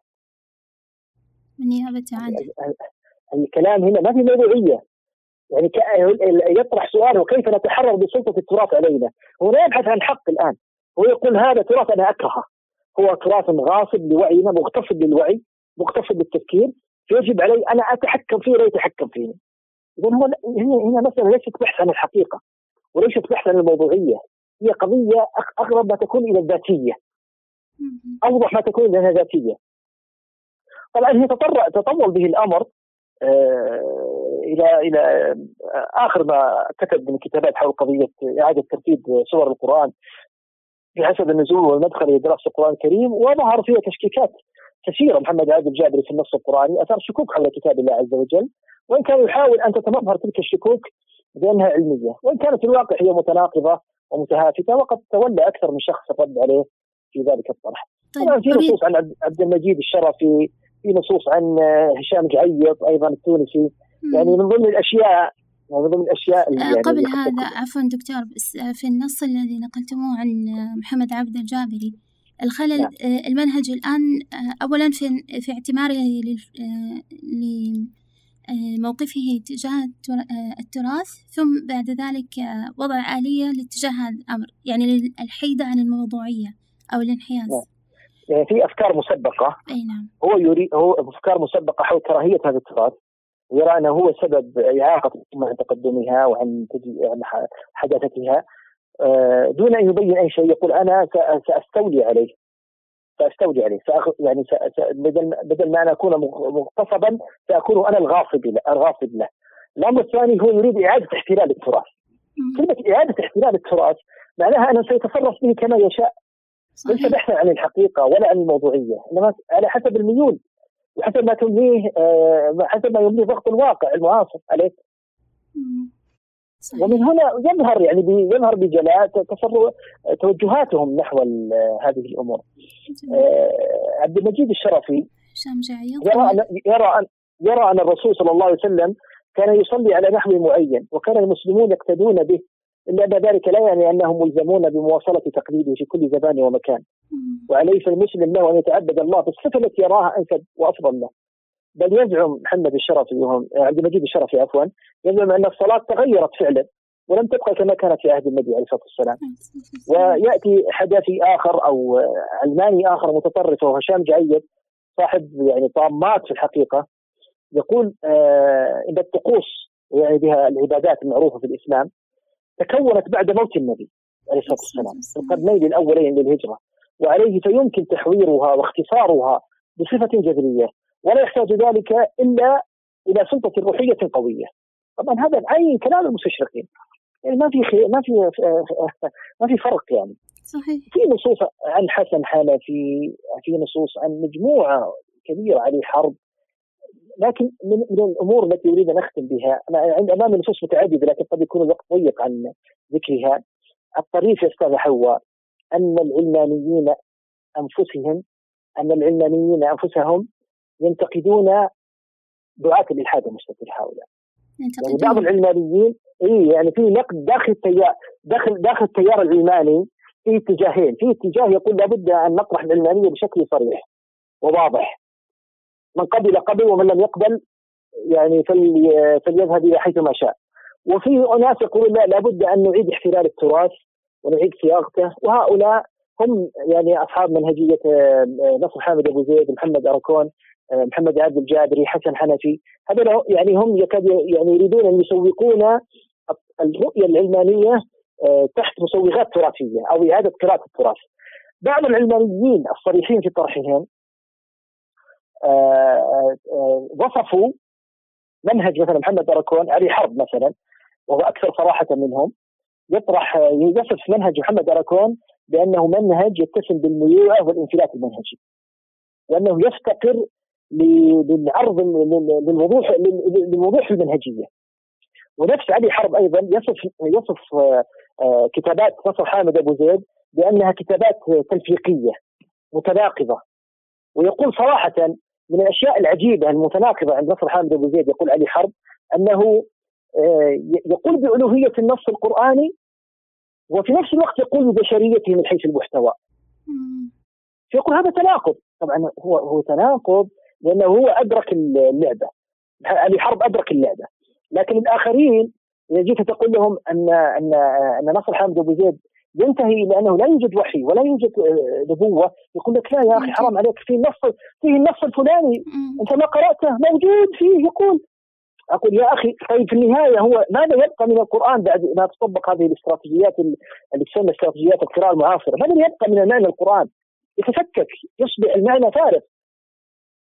النيابة عنه. الكلام هنا ما في موضوعية، يعني يطرح سؤال وكيف نتحرر بسلطة التراث علينا. هو لا يبحث عن حق الآن، هو يقول هذا تراث أنا أكرهه، هو تراث غاصب لوعينا مغتصب للوعي مغتصب بالتفكير، فيجب علي أنا أتحكم فيه ولا يتحكم فيني. إذن هو هنا مسألة ليست بحث عن الحقيقة وليست بحث عن الموضوعية، هي قضية أقرب ما تكون إلى الذاتية، أوضح ما تكون إلى ذاتية. طبعا هي تطرق تطول به الأمر إلى إلى آخر ما كتب من كتابات حول قضية إعادة ترتيب سور القرآن بحسب النزول والمدخل إلى دراسة القرآن الكريم، وظهر فيها تشكيكات كثيرة. محمد عادل الجابري في النص القرآني أثار شكوك حول كتاب الله عز وجل، وإن كان يحاول أن تتمظهر تلك الشكوك بأنها علمية، وإن كانت في الواقع هي متناقضة ومتهافتة، وقد تولى أكثر من شخص الرد عليه في ذلك الطرح. طبعا في نصوص عن عبد المجيد الشرفي، في نصوص عن هشام جعيط أيضا التونسي، يعني من ضمن الأشياء من ضمن الأشياء اللي يعني قبل هذا عفوا دكتور، في النص الذي نقلتموه عن محمد عبد الجابري الخلل. نعم. المنهج الآن أولا في في اعتماره لموقفه تجاه التراث، ثم بعد ذلك وضع آلية لاتجاه هذا الأمر، يعني الحيدة عن الموضوعية أو الانحياز. نعم. يعني في أفكار مسبقة. أي نعم. هو يريد هو أفكار مسبقة حول كراهية هذا التراث، ويرى أنه هو سبب إعاقة عن تقدمها وعن حداثتها، دون أن يبين أي شيء. يقول أنا سأستولي عليه سأستولي عليه سأخ... يعني س... س... بدل بدل ما أنا أكون مغتصبا سأكون أنا الغاصب له الغاصب له. الأمر الثاني هو يريد إعادة احتلال التراث. كلمة إعادة احتلال التراث معناها أنه سيتصرف به كما يشاء، ليس بحثا عن الحقيقة ولا عن الموضوعية، إنما على حسب الميول وحسب ما تمليه آه حسب ما يمليه ضغط الواقع المعاصر عليه. صحيح. ومن هنا يظهر يعني يظهر بجلاء تصرف توجهاتهم نحو هذه الأمور. آه عبد المجيد الشرفي يرى أن يرى أن يرى أن الرسول صلى الله عليه وسلم كان يصلي على نحو معين، وكان المسلمون يقتدون به، إلا أن ذلك لا يعني أنهم ملزمون بمواصلة تقليده في كل زمان ومكان. وعليه المسلم له أن يتعبد الله بالصفة التي يراها أنسب وأفضل له. بل يزعم محمد الشرفي وهم عبد المجيد الشرفي عفوا يزعم أن الصلاة تغيرت فعلا ولم تبقى كما كانت في عهد النبي عليه الصلاة والسلام. ويأتي حداثي آخر أو علماني آخر متطرف وهو هشام جعيط صاحب يعني طامات في الحقيقة، يقول آه إن الطقوس يعني بها العبادات المعروفة في الإسلام تكونت بعد موت النبي عليه الصلاة والسلام في القرنين الأولين للهجرة، وعليه فيمكن تحويرها واختصارها بصفة جذرية، ولا يحتاج ذلك إلا إلى سلطة روحية قوية. طبعا هذا عين كلام المستشرقين، يعني ما في خي... ما في ما في فرق يعني. صحيح. في نصوص عن حسن حنفي، في نصوص عن مجموعة كبيرة علي حرب، لكن من, من الأمور التي أريد أن أختم بها، أنا عند أمامي نصوص متعددة لكن قد يكون الوقت ضيق عن ذكرها. الطريف يا أستاذ حواء أن العلمانيين أنفسهم أن العلمانيين أنفسهم ينتقدون دعاة الإلحاد المستقل هؤلاء. يعني بعض العلمانيين إيه يعني في نقد داخل التيار داخل داخل التيار العلماني في اتجاهين، في اتجاه يقول لابد أن نطرح العلمانية بشكل صريح وواضح، من قبل قبل ومن لم يقبل يعني فليذهب إلى حيث ما شاء. وفي ناس يقولون لا لابد أن نعيد احتلال التراث ونعيد صياغته، وهؤلاء هم يعني أصحاب منهجية نصر حامد أبو زيد، محمد أركون، محمد عبد الجابري، حسن حنفي. هذول يعني هم يكاد يعني يريدون أن يسوقون الرؤية العلمانية تحت مسوغات تراثية أو إعادة قراءة التراث. بعض العلمانيين الصريحين في طرحهم وصفوا منهج مثلا محمد أركون، علي حرب مثلا وهو أكثر صراحة منهم، يطرح يصف منهج محمد أركون بأنه منهج يتسم بالميوعة والانفلات المنهجي، وأنه يفتقر للعرض للوضوح للوضوح المنهجية. ونفس علي حرب أيضا يصف يصف كتابات نصر حامد أبو زيد بأنها كتابات تلفيقية متناقضة، ويقول صراحة من الأشياء العجيبة المتناقضة عند نصر حامد أبو زيد يقول علي حرب أنه يقول بألوهية النص القرآني وفي نفس الوقت يقول ببشريته من حيث المحتوى. يقول هذا تناقض. طبعا هو هو تناقض لأنه هو أدرك اللعبة، علي حرب أدرك اللعبة، لكن الآخرين إذا جيت تقول لهم أن أن أن نصر حامد أبو زيد ينتهي لأنه لا يوجد وحي ولا يوجد نبوة، يقول لك لا يا أخي حرام عليك، في النص فيه النص الفلاني أنت ما قرأته موجود فيه. يقول أقول يا أخي طيب في النهاية هو ماذا يبقى من القرآن بعد ما تطبق هذه الاستراتيجيات اللي تسمى استراتيجيات القراءة المعاصرة؟ ماذا يبقى من المعنى القرآن؟ يتفكك، يصبح المعنى فارغ.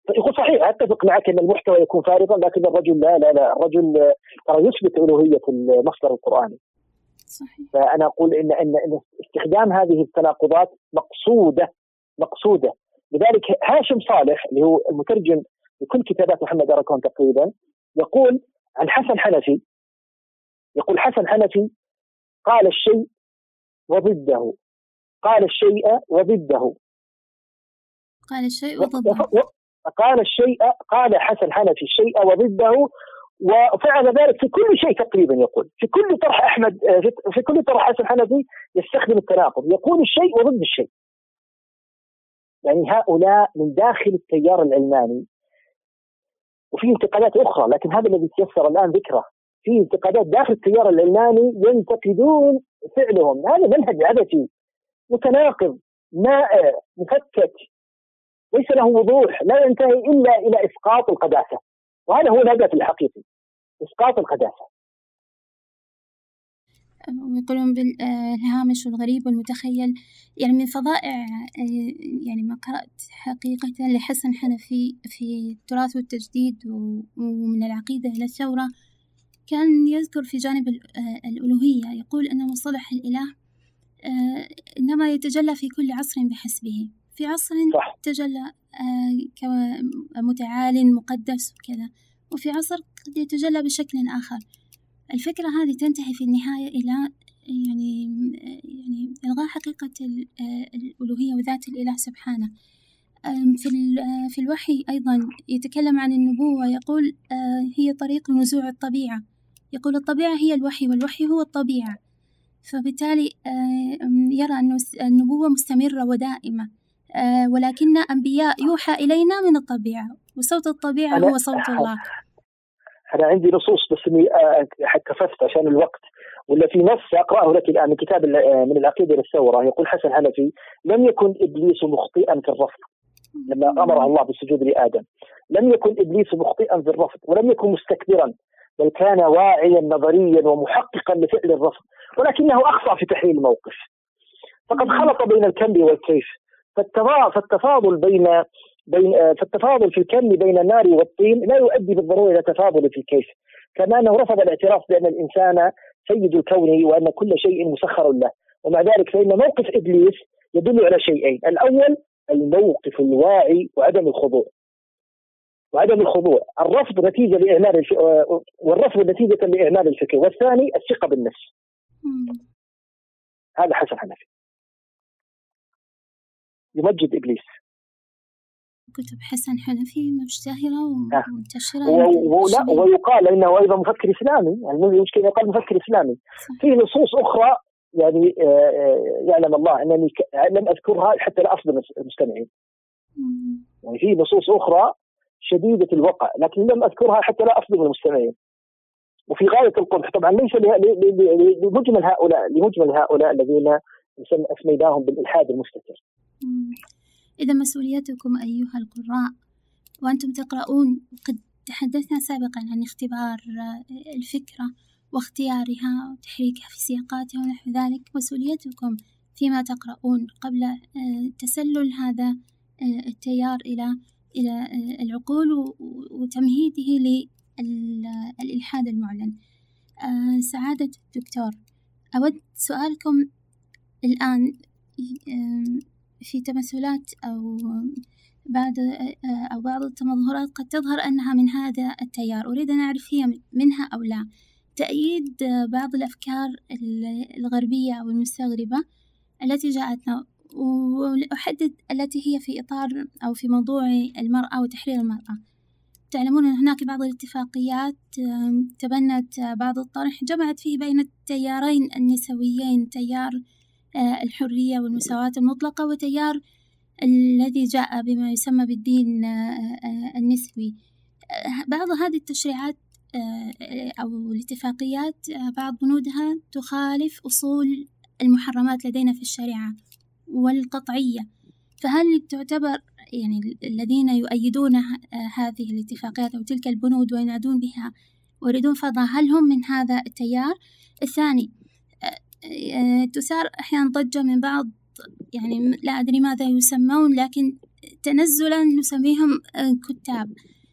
يقول صحيح أتفق معك أن المحتوى يكون فارغا، لكن الرجل لا لا لا الرجل ترى يثبت ألوهية المصدر القرآني. صحيح. فأنا أقول إن إن استخدام هذه التناقضات مقصودة مقصودة. لذلك هاشم صالح اللي هو المترجم لكل كتابات محمد أراكون تقريبا يقول عن حسن حنفي، يقول حسن حنفي قال الشيء وضده، قال الشيء وضده، قال الشيء وضده، قال الشيء قال حسن حنفي الشيء وضده، وفعل ذلك في كل شيء تقريبا. يقول في كل طرح أحمد في كل طرح حسن حنفي يستخدم التناقض، يقول الشيء وضد الشيء. يعني هؤلاء من داخل التيار العلماني، وفي انتقادات أخرى لكن هذا الذي تيسر الآن ذكره، في انتقادات داخل التيار العلماني ينتقدون فعلهم. هذا منهج عبثي متناقض مائع مفكك ليس له وضوح، لا ينتهي إلا إلى إسقاط القداسة، وهذا هو الهدف الحقيقي، إسقاط القداسة. ويقولون بالهامش والغريب والمتخيل. يعني من فضائع يعني ما قرأت حقيقة لحسن حنفي في التراث والتجديد ومن العقيدة إلى الثورة، كان يذكر في جانب الألوهية يقول أن مصطلح الإله إنما يتجلى في كل عصر بحسبه. في عصر تجلى كمتعال مقدس وكذا، وفي عصر قد يتجلى بشكل آخر. الفكرة هذه تنتهي في النهاية إلى يعني يعني إلغاء حقيقة الألوهية وذات الإله سبحانه. في في الوحي أيضا يتكلم عن النبوة، يقول هي طريق نزوع الطبيعة، يقول الطبيعة هي الوحي والوحي هو الطبيعة، فبالتالي يرى أن النبوة مستمرة ودائمة، ولكن أنبياء يوحى إلينا من الطبيعة، وصوت الطبيعة هو صوت الله. أنا عندي نصوص بس إني كففت عشان الوقت، ولا في نص أقرأه لك الآن من كتاب من العقيدة للثورة. يقول حسن حنفي لم يكن إبليس مخطئا في الرفض لما أمره الله بالسجود لآدم، لم يكن إبليس مخطئا في الرفض ولم يكن مستكبرا، بل كان واعيا نظريا ومحققا لفعل الرفض، ولكنه أخطأ في تحليل الموقف، فقد خلط بين الكم والكيف. فالتفاضل بين بين فالتفاضل في الكم بين النار والطين لا يؤدي بالضرورة إلى تفاضل في الكيف. كما أنه رفض الاعتراف بأن الإنسان سيد الكون وأن كل شيء مسخر له، ومع ذلك فإن موقف إبليس يدل على شيئين: الأول الموقف الواعي وعدم الخضوع وعدم الخضوع الرفض نتيجة لإعمال الف... والرفض نتيجة لإعمال الفكر، والثاني الثقة بالنفس. هذا حسن حنفي يمجد إبليس. كتب حسن حنفي مشتهرة ومنتشرة، ولا ويقال إنه أيضا مفكر إسلامي، يعني يمكن يقال مفكر إسلامي. في نصوص أخرى يعني يعلم الله أنني لم أذكرها حتى لا أصدم المستمعين. يعني في نصوص أخرى شديدة الوقع لكن لم أذكرها حتى لا أصدم المستمعين، وفي غاية القبح طبعا ليس لمجمل هؤلاء لمجمل هؤلاء الذين أسميناهم بالإلحاد المستتر. إذا مسؤوليتكم أيها القراء وأنتم تقرؤون، قد تحدثنا سابقا عن اختبار الفكرة واختيارها وتحريكها في سياقاتها ونحو ذلك. مسؤوليتكم فيما تقرؤون قبل تسلل هذا التيار إلى إلى العقول وتمهيده للإلحاد المعلن. سعادة الدكتور، أود سؤالكم الآن في تمثلات أو بعض أو بعض التمظهرات قد تظهر أنها من هذا التيار، أريد أن أعرف هي منها أو لا. تأييد بعض الأفكار الغربية أو المستغربة التي جاءتنا، وأحدد التي هي في إطار أو في موضوع المرأة وتحرير المرأة. تعلمون أن هناك بعض الاتفاقيات تبنت بعض الطرح جمعت فيه بين التيارين النسويين، تيار الحرية والمساواة المطلقة وتيار الذي جاء بما يسمى بالدين النسوي. بعض هذه التشريعات أو الاتفاقيات بعض بنودها تخالف أصول المحرمات لدينا في الشريعة والقطعية، فهل تعتبر يعني الذين يؤيدون هذه الاتفاقيات أو تلك البنود وينادون بها ويريدون فرضها هل هم من هذا التيار؟ الثاني، تثار أحيانا ضجة من بعض، يعني لا أدري ماذا يسمون، لكن تنزلا نسميهم كتاب،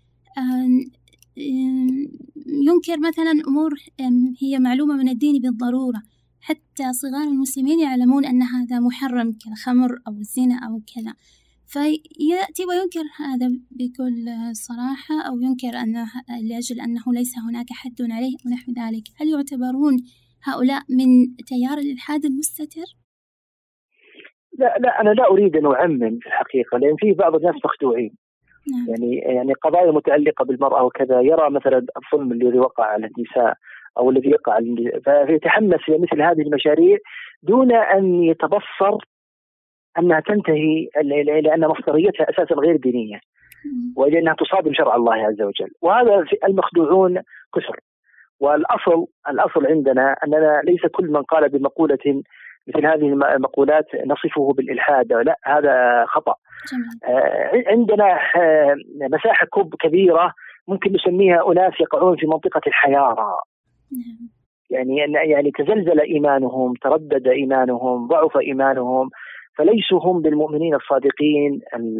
ينكر مثلا أمور هي معلومة من الدين بالضرورة، حتى صغار المسلمين يعلمون أن هذا محرم كالخمر أو الزنا أو كذا، فيأتي وينكر هذا بكل صراحة، أو ينكر أنه لأجل أنه ليس هناك حد عليه ونحو ذلك. هل يعتبرون هؤلاء من تيار الإلحاد المستتر؟ لا لا أنا لا أريد أن أعمم في الحقيقة، لأن فيه بعض الناس مخدوعين. نعم. يعني يعني قضايا متعلقة بالمرأة وكذا، يرى مثلا الظلم الذي وقع على النساء أو الذي يقع، فيتحمس لمثل هذه المشاريع دون أن يتبصر أنها تنتهي إلى أن مصدريتها أساسا غير دينية، وإلى أنها تصادم شرع الله عز وجل. وهذا المخدوعون كثر. والأصل الأصل عندنا أننا ليس كل من قال بمقولة مثل هذه المقولات نصفه بالإلحاد، لا، هذا خطأ. آه عندنا آه مساحة كب كبيرة ممكن نسميها أناس يقعون في منطقة الحيارى، يعني يعني تزلزل إيمانهم، تردد إيمانهم، ضعف إيمانهم، فليسوا هم بالمؤمنين الصادقين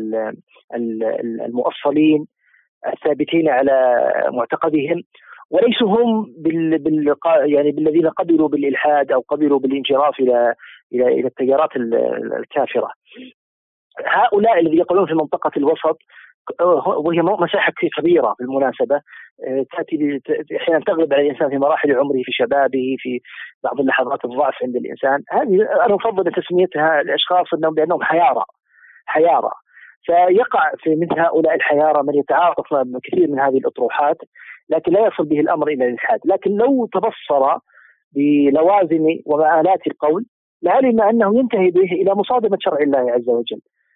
المؤصلين الثابتين على معتقدهم، وليسوا هم بال بال يعني بالذين قبلوا بالإلحاد أو قبلوا بالانجراف إلى إلى إلى التيارات الكافرة. هؤلاء الذين يقعون في منطقة الوسط، وهي مساحة كبيرة بالمناسبة، تأتي أحيانا تغلب على الإنسان في مراحل عمره، في شبابه، في بعض اللحظات الضعف عند الإنسان. هذه أنا أفضل تسميتها الأشخاص أنهم بأنهم حيارى حيارى فيقع في مثل هؤلاء الحيارى من يتعاطف مع كثير من هذه الأطروحات، لكن لا يصل به الأمر إلى الإلحاد. لكن لو تبصر بلوازم ومآلات القول لعلم أنه ينتهي به إلى مصادمة شرع الله عز وجل.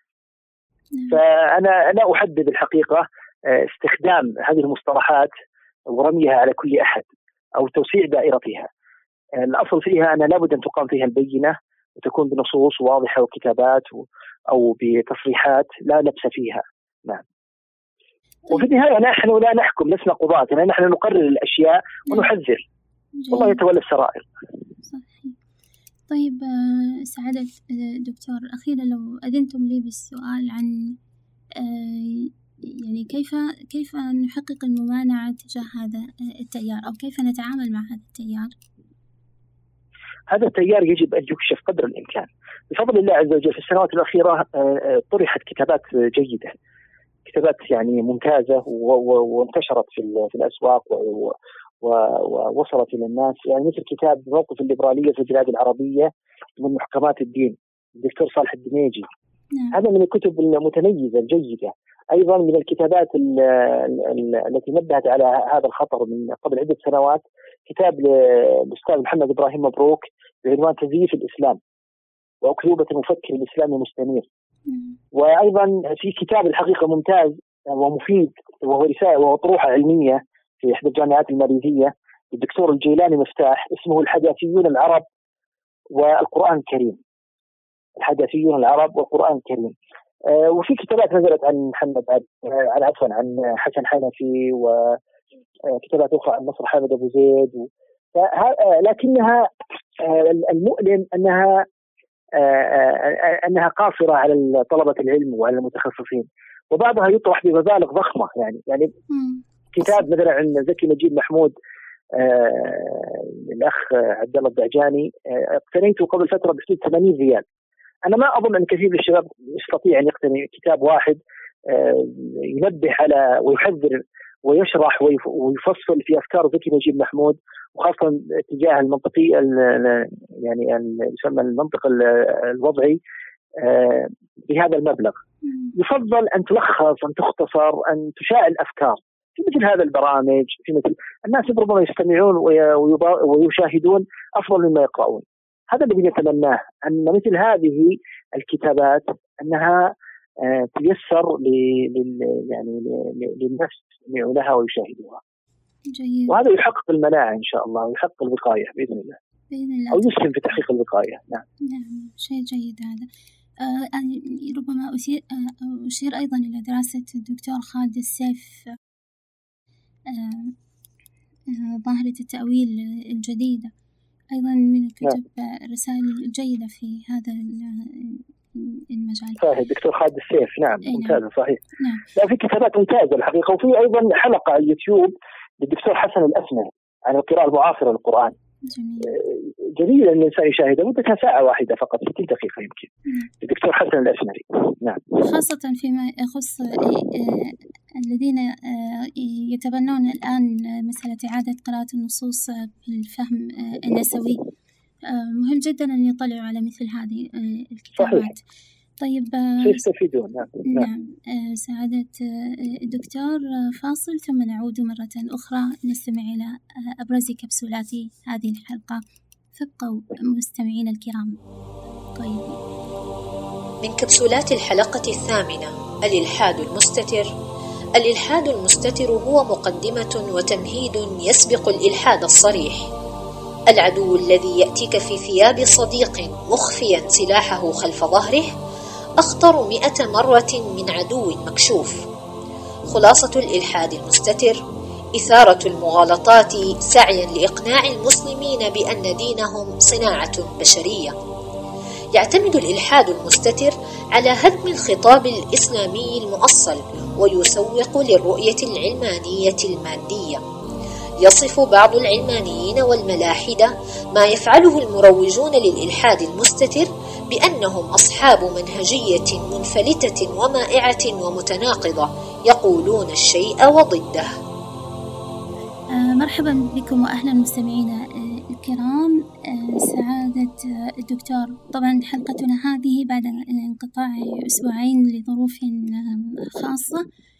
فأنا لا أحدد الحقيقة استخدام هذه المصطلحات ورميها على كل أحد أو توسيع دائرتها. الأصل فيها أن لابد أن تقام فيها البينة وتكون بنصوص واضحة وكتابات أو بتصريحات لا لبس فيها. نعم. وفي النهاية نحن لا نحكم، لسنا قضاة، يعني نحن نقرر الأشياء ونحذر، والله يتولى السرائر. صحيح. طيب سعادة دكتور، أخيرا لو أذنتم لي بالسؤال عن يعني كيف كيف نحقق الممانعة تجاه هذا التيار، أو كيف نتعامل مع هذا التيار؟ هذا التيار يجب أن يكشف قدر الإمكان بفضل الله عز وجل. في السنوات الأخيرة طرحت كتابات جيدة، كتابات يعني ممتازة، وانتشرت في في الأسواق ووصلت إلى الناس، يعني مثل كتاب موقف الليبرالية في البلاد العربية من محكمات الدين الدكتور صالح الدميجي. نعم. هذا من الكتب المتميزة الجيدة. أيضا من الكتابات التي نبهت على هذا الخطر من قبل عدة سنوات كتاب الأستاذ محمد إبراهيم مبروك بعنوان تزييف الإسلام وأكذوبة المفكر الإسلامي مستنير. نعم. وأيضا في كتاب الحقيقة ممتاز ومفيد، وهو رسالة وأطروحة علمية في إحدى الجامعات الماليزية الدكتور الجيلاني مفتاح، اسمه الحداثيون العرب والقرآن الكريم. الحداثيون العرب والقرآن الكريم. آه وفي كتابات نزلت عن محمد عبد عن عفوا عن حسن حنفي، وكتابات أخرى عن نصر حامد أبو زيد و... لكنها آه المؤلم أنها آه آه أنها قاصرة على طلبة العلم وعلى المتخصصين، وبعضها يطرح بمبالغ ضخمة. يعني يعني كتاب مثلا عن زكي نجيب محمود آه الأخ عبد الله الدعجاني آه اقتنيته قبل فترة بحدود ثمانين ريال. أنا ما أظن أن كثير من الشباب يستطيع أن يقتني كتاب واحد آه ينبه على ويحذر ويشرح ويفصل في أفكار زكي نجيب محمود، وخاصة تجاه المنطقي يعني يسمى المنطق الوضعي آه بهذا المبلغ. يفضل أن تلخص، أن تختصر، أن تشاع الأفكار في مثل هذا البرامج. في مثل الناس ربما يستمعون ويشاهدون أفضل مما يقرؤون. هذا الذي نتمناه، أن مثل هذه الكتابات أنها تيسر لل يعني للناس يستمعونها ويشاهدوها. جيد. وهذا يحقق المناعة إن شاء الله، ويحقق الوقاية بإذن الله. بإذن الله. أو يسهم في تحقيق الوقاية. نعم. نعم، شيء جيد هذا. آه ربما أشير, آه أشير أيضا إلى دراسة الدكتور خالد السيف آه آه ظاهرة التأويل الجديدة، أيضا من الكتب الرسائل الجيدة في هذا المجال. صحيح دكتور خالد السيف. نعم ممتازة صحيح. نعم. لا في كتابات ممتازة الحقيقة، وفي أيضا حلقة على اليوتيوب للدكتور حسن الأسمري عن القراءة المعاصرة للقرآن. جميل. جميل أن الإنسان يشاهدها، مدتها ساعة واحدة فقط، ستين دقيقة يمكن. نعم. الدكتور حسن الأسمري. نعم. خاصة فيما يخص الذين يتبنون الآن مسألة إعادة قراءة النصوص بالفهم النسوي، مهم جدا أن يطلعوا على مثل هذه الكتابات. صحيح. طيب يستفيدون. نعم. نعم. سعادة الدكتور، فاصل ثم نعود مرة أخرى نستمع إلى أبرز كبسولات هذه الحلقة. فابقوا مستمعين الكرام. طيب، من كبسولات الحلقة الثامنة: الإلحاد المستتر. الإلحاد المستتر هو مقدمة وتمهيد يسبق الإلحاد الصريح. العدو الذي يأتيك في ثياب صديق مخفيا سلاحه خلف ظهره أخطر مئة مرة من عدو مكشوف. خلاصة الإلحاد المستتر: إثارة المغالطات سعيا لإقناع المسلمين بأن دينهم صناعة بشرية. يعتمد الإلحاد المستتر على هدم الخطاب الإسلامي المؤصل، ويسوق للرؤية العلمانية المادية. يصف بعض العلمانيين والملاحدة ما يفعله المروجون للإلحاد المستتر بأنهم أصحاب منهجية منفلتة ومائعة ومتناقضة، يقولون الشيء وضده. آه مرحبا بكم وأهلا مستمعينا الكرام. آه سعادة الدكتور، طبعا حلقتنا هذه بعد انقطاع أسبوعين لظروف خاصة،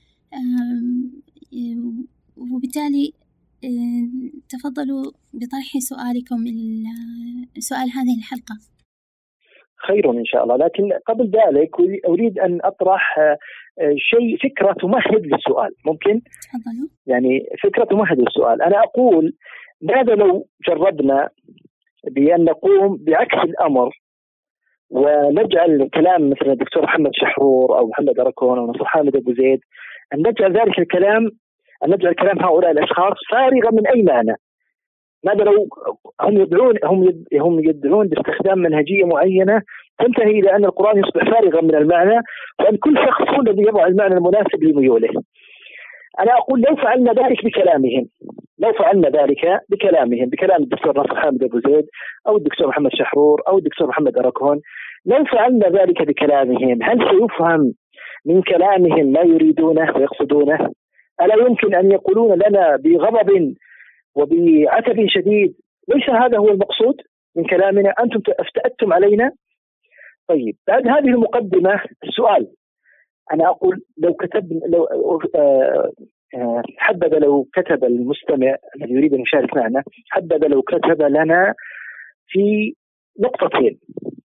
آه وبالتالي تفضلوا بطرح سؤالكم سؤال هذه الحلقة. خير إن شاء الله، لكن قبل ذلك أريد أن أطرح شيء، فكرة تمهد للسؤال. ممكن؟ تفضلوا. يعني فكرة تمهد للسؤال. أنا أقول ماذا لو جربنا بأن نقوم بعكس الأمر ونجعل كلام مثل الدكتور محمد شحرور أو محمد أركون أو نصر حامد أبو زيد، أن نجعل ذلك الكلام أن نجعل كلام هؤلاء الأشخاص فارغا من أي معنى. ماذا لو هم يدعون هم هم يدعون باستخدام منهجية معينة تنتهي إلى أن القرآن يصبح فارغا من المعنى، وأن كل شخص هو الذي يضع المعنى المناسب لميوله. أنا أقول لو فعلنا ذلك بكلامهم، لو فعلنا ذلك بكلامهم بكلام الدكتور نصر حامد أبو زيد أو الدكتور محمد شحرور أو الدكتور محمد أركون، لو فعلنا ذلك بكلامهم هل سيفهم من كلامهم ما يريدونه ويقصدونه؟ ألا يمكن أن يقولون لنا بغضب وبعتب شديد ليس هذا هو المقصود من كلامنا، أنتم افتأتم علينا؟ طيب، بعد هذه المقدمة السؤال، أنا أقول لو كتب لو آه آه حبذا لو كتب المستمع الذي يريد أن يشارك معنا، حبذا لو كتب لنا في نقطتين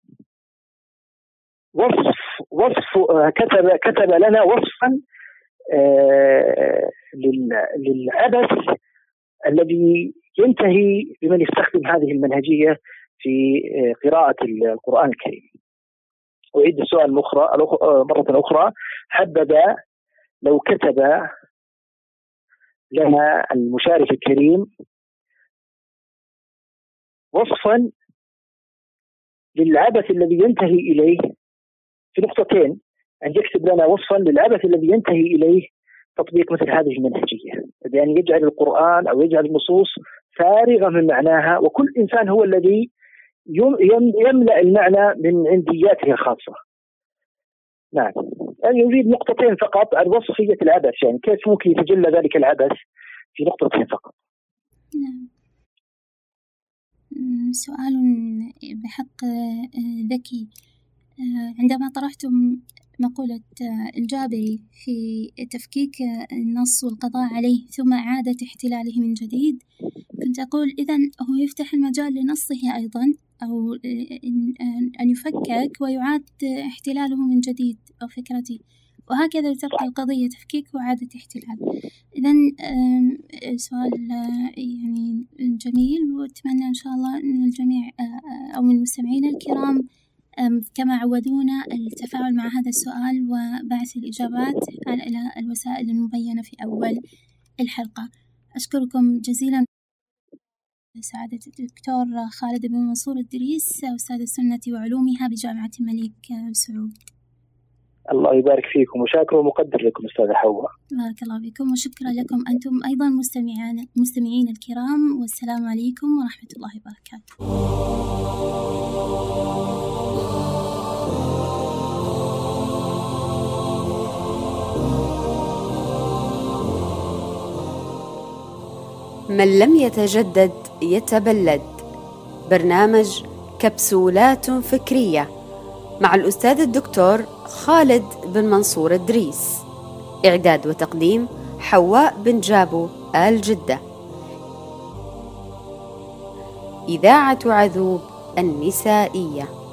وصف وصف آه كتب كتب لنا وصفا آه للعبث الذي ينتهي بمن يستخدم هذه المنهجية في قراءة القرآن الكريم. أعيد السؤال مرة أخرى، حبذا لو كتب لنا المشارك الكريم وصفا للعبث الذي ينتهي إليه في نقطتين، أن يكتب لنا وصفا للعبث الذي ينتهي إليه تطبيق مثل هذه المنهجية، بأن يجعل القرآن أو يجعل النصوص فارغة من معناها، وكل إنسان هو الذي يملأ المعنى من عندياته الخاصة. نعم، يعني يريد نقطتين فقط عن وصفية العبث، يعني كيف ممكن يتجلى ذلك العبث في نقطتين فقط. نعم، سؤال بحق ذكي. عندما طرحتم مقولة الجابري في تفكيك النص والقضاء عليه ثم إعادة احتلاله من جديد، كنت أقول إذن هو يفتح المجال لنصه أيضا، أو أن يفكك ويعاد احتلاله من جديد، أو فكرتي، وهكذا تبقى القضية تفكيك وإعادة احتلال. إذن سؤال يعني جميل، وأتمنى إن شاء الله أن الجميع أو من المستمعين الكرام كما عودونا التفاعل مع هذا السؤال وبعث الإجابات على الوسائل المبينة في أول الحلقة. أشكركم جزيلا. سعادة الدكتور خالد بن منصور الدريس، أستاذ السنة وعلومها بجامعة الملك سعود. الله يبارك فيكم، وشاكر ومقدر لكم أستاذة حواء. بارك الله بكم، وشكرا لكم أنتم أيضا مستمعين مستمعين الكرام، والسلام عليكم ورحمة الله وبركاته. من لم يتجدد يتبلد، برنامج كبسولات فكرية مع الأستاذ الدكتور خالد بن منصور الدريس. إعداد وتقديم حواء بن جابو آل جدة. إذاعة عذوب النسائية.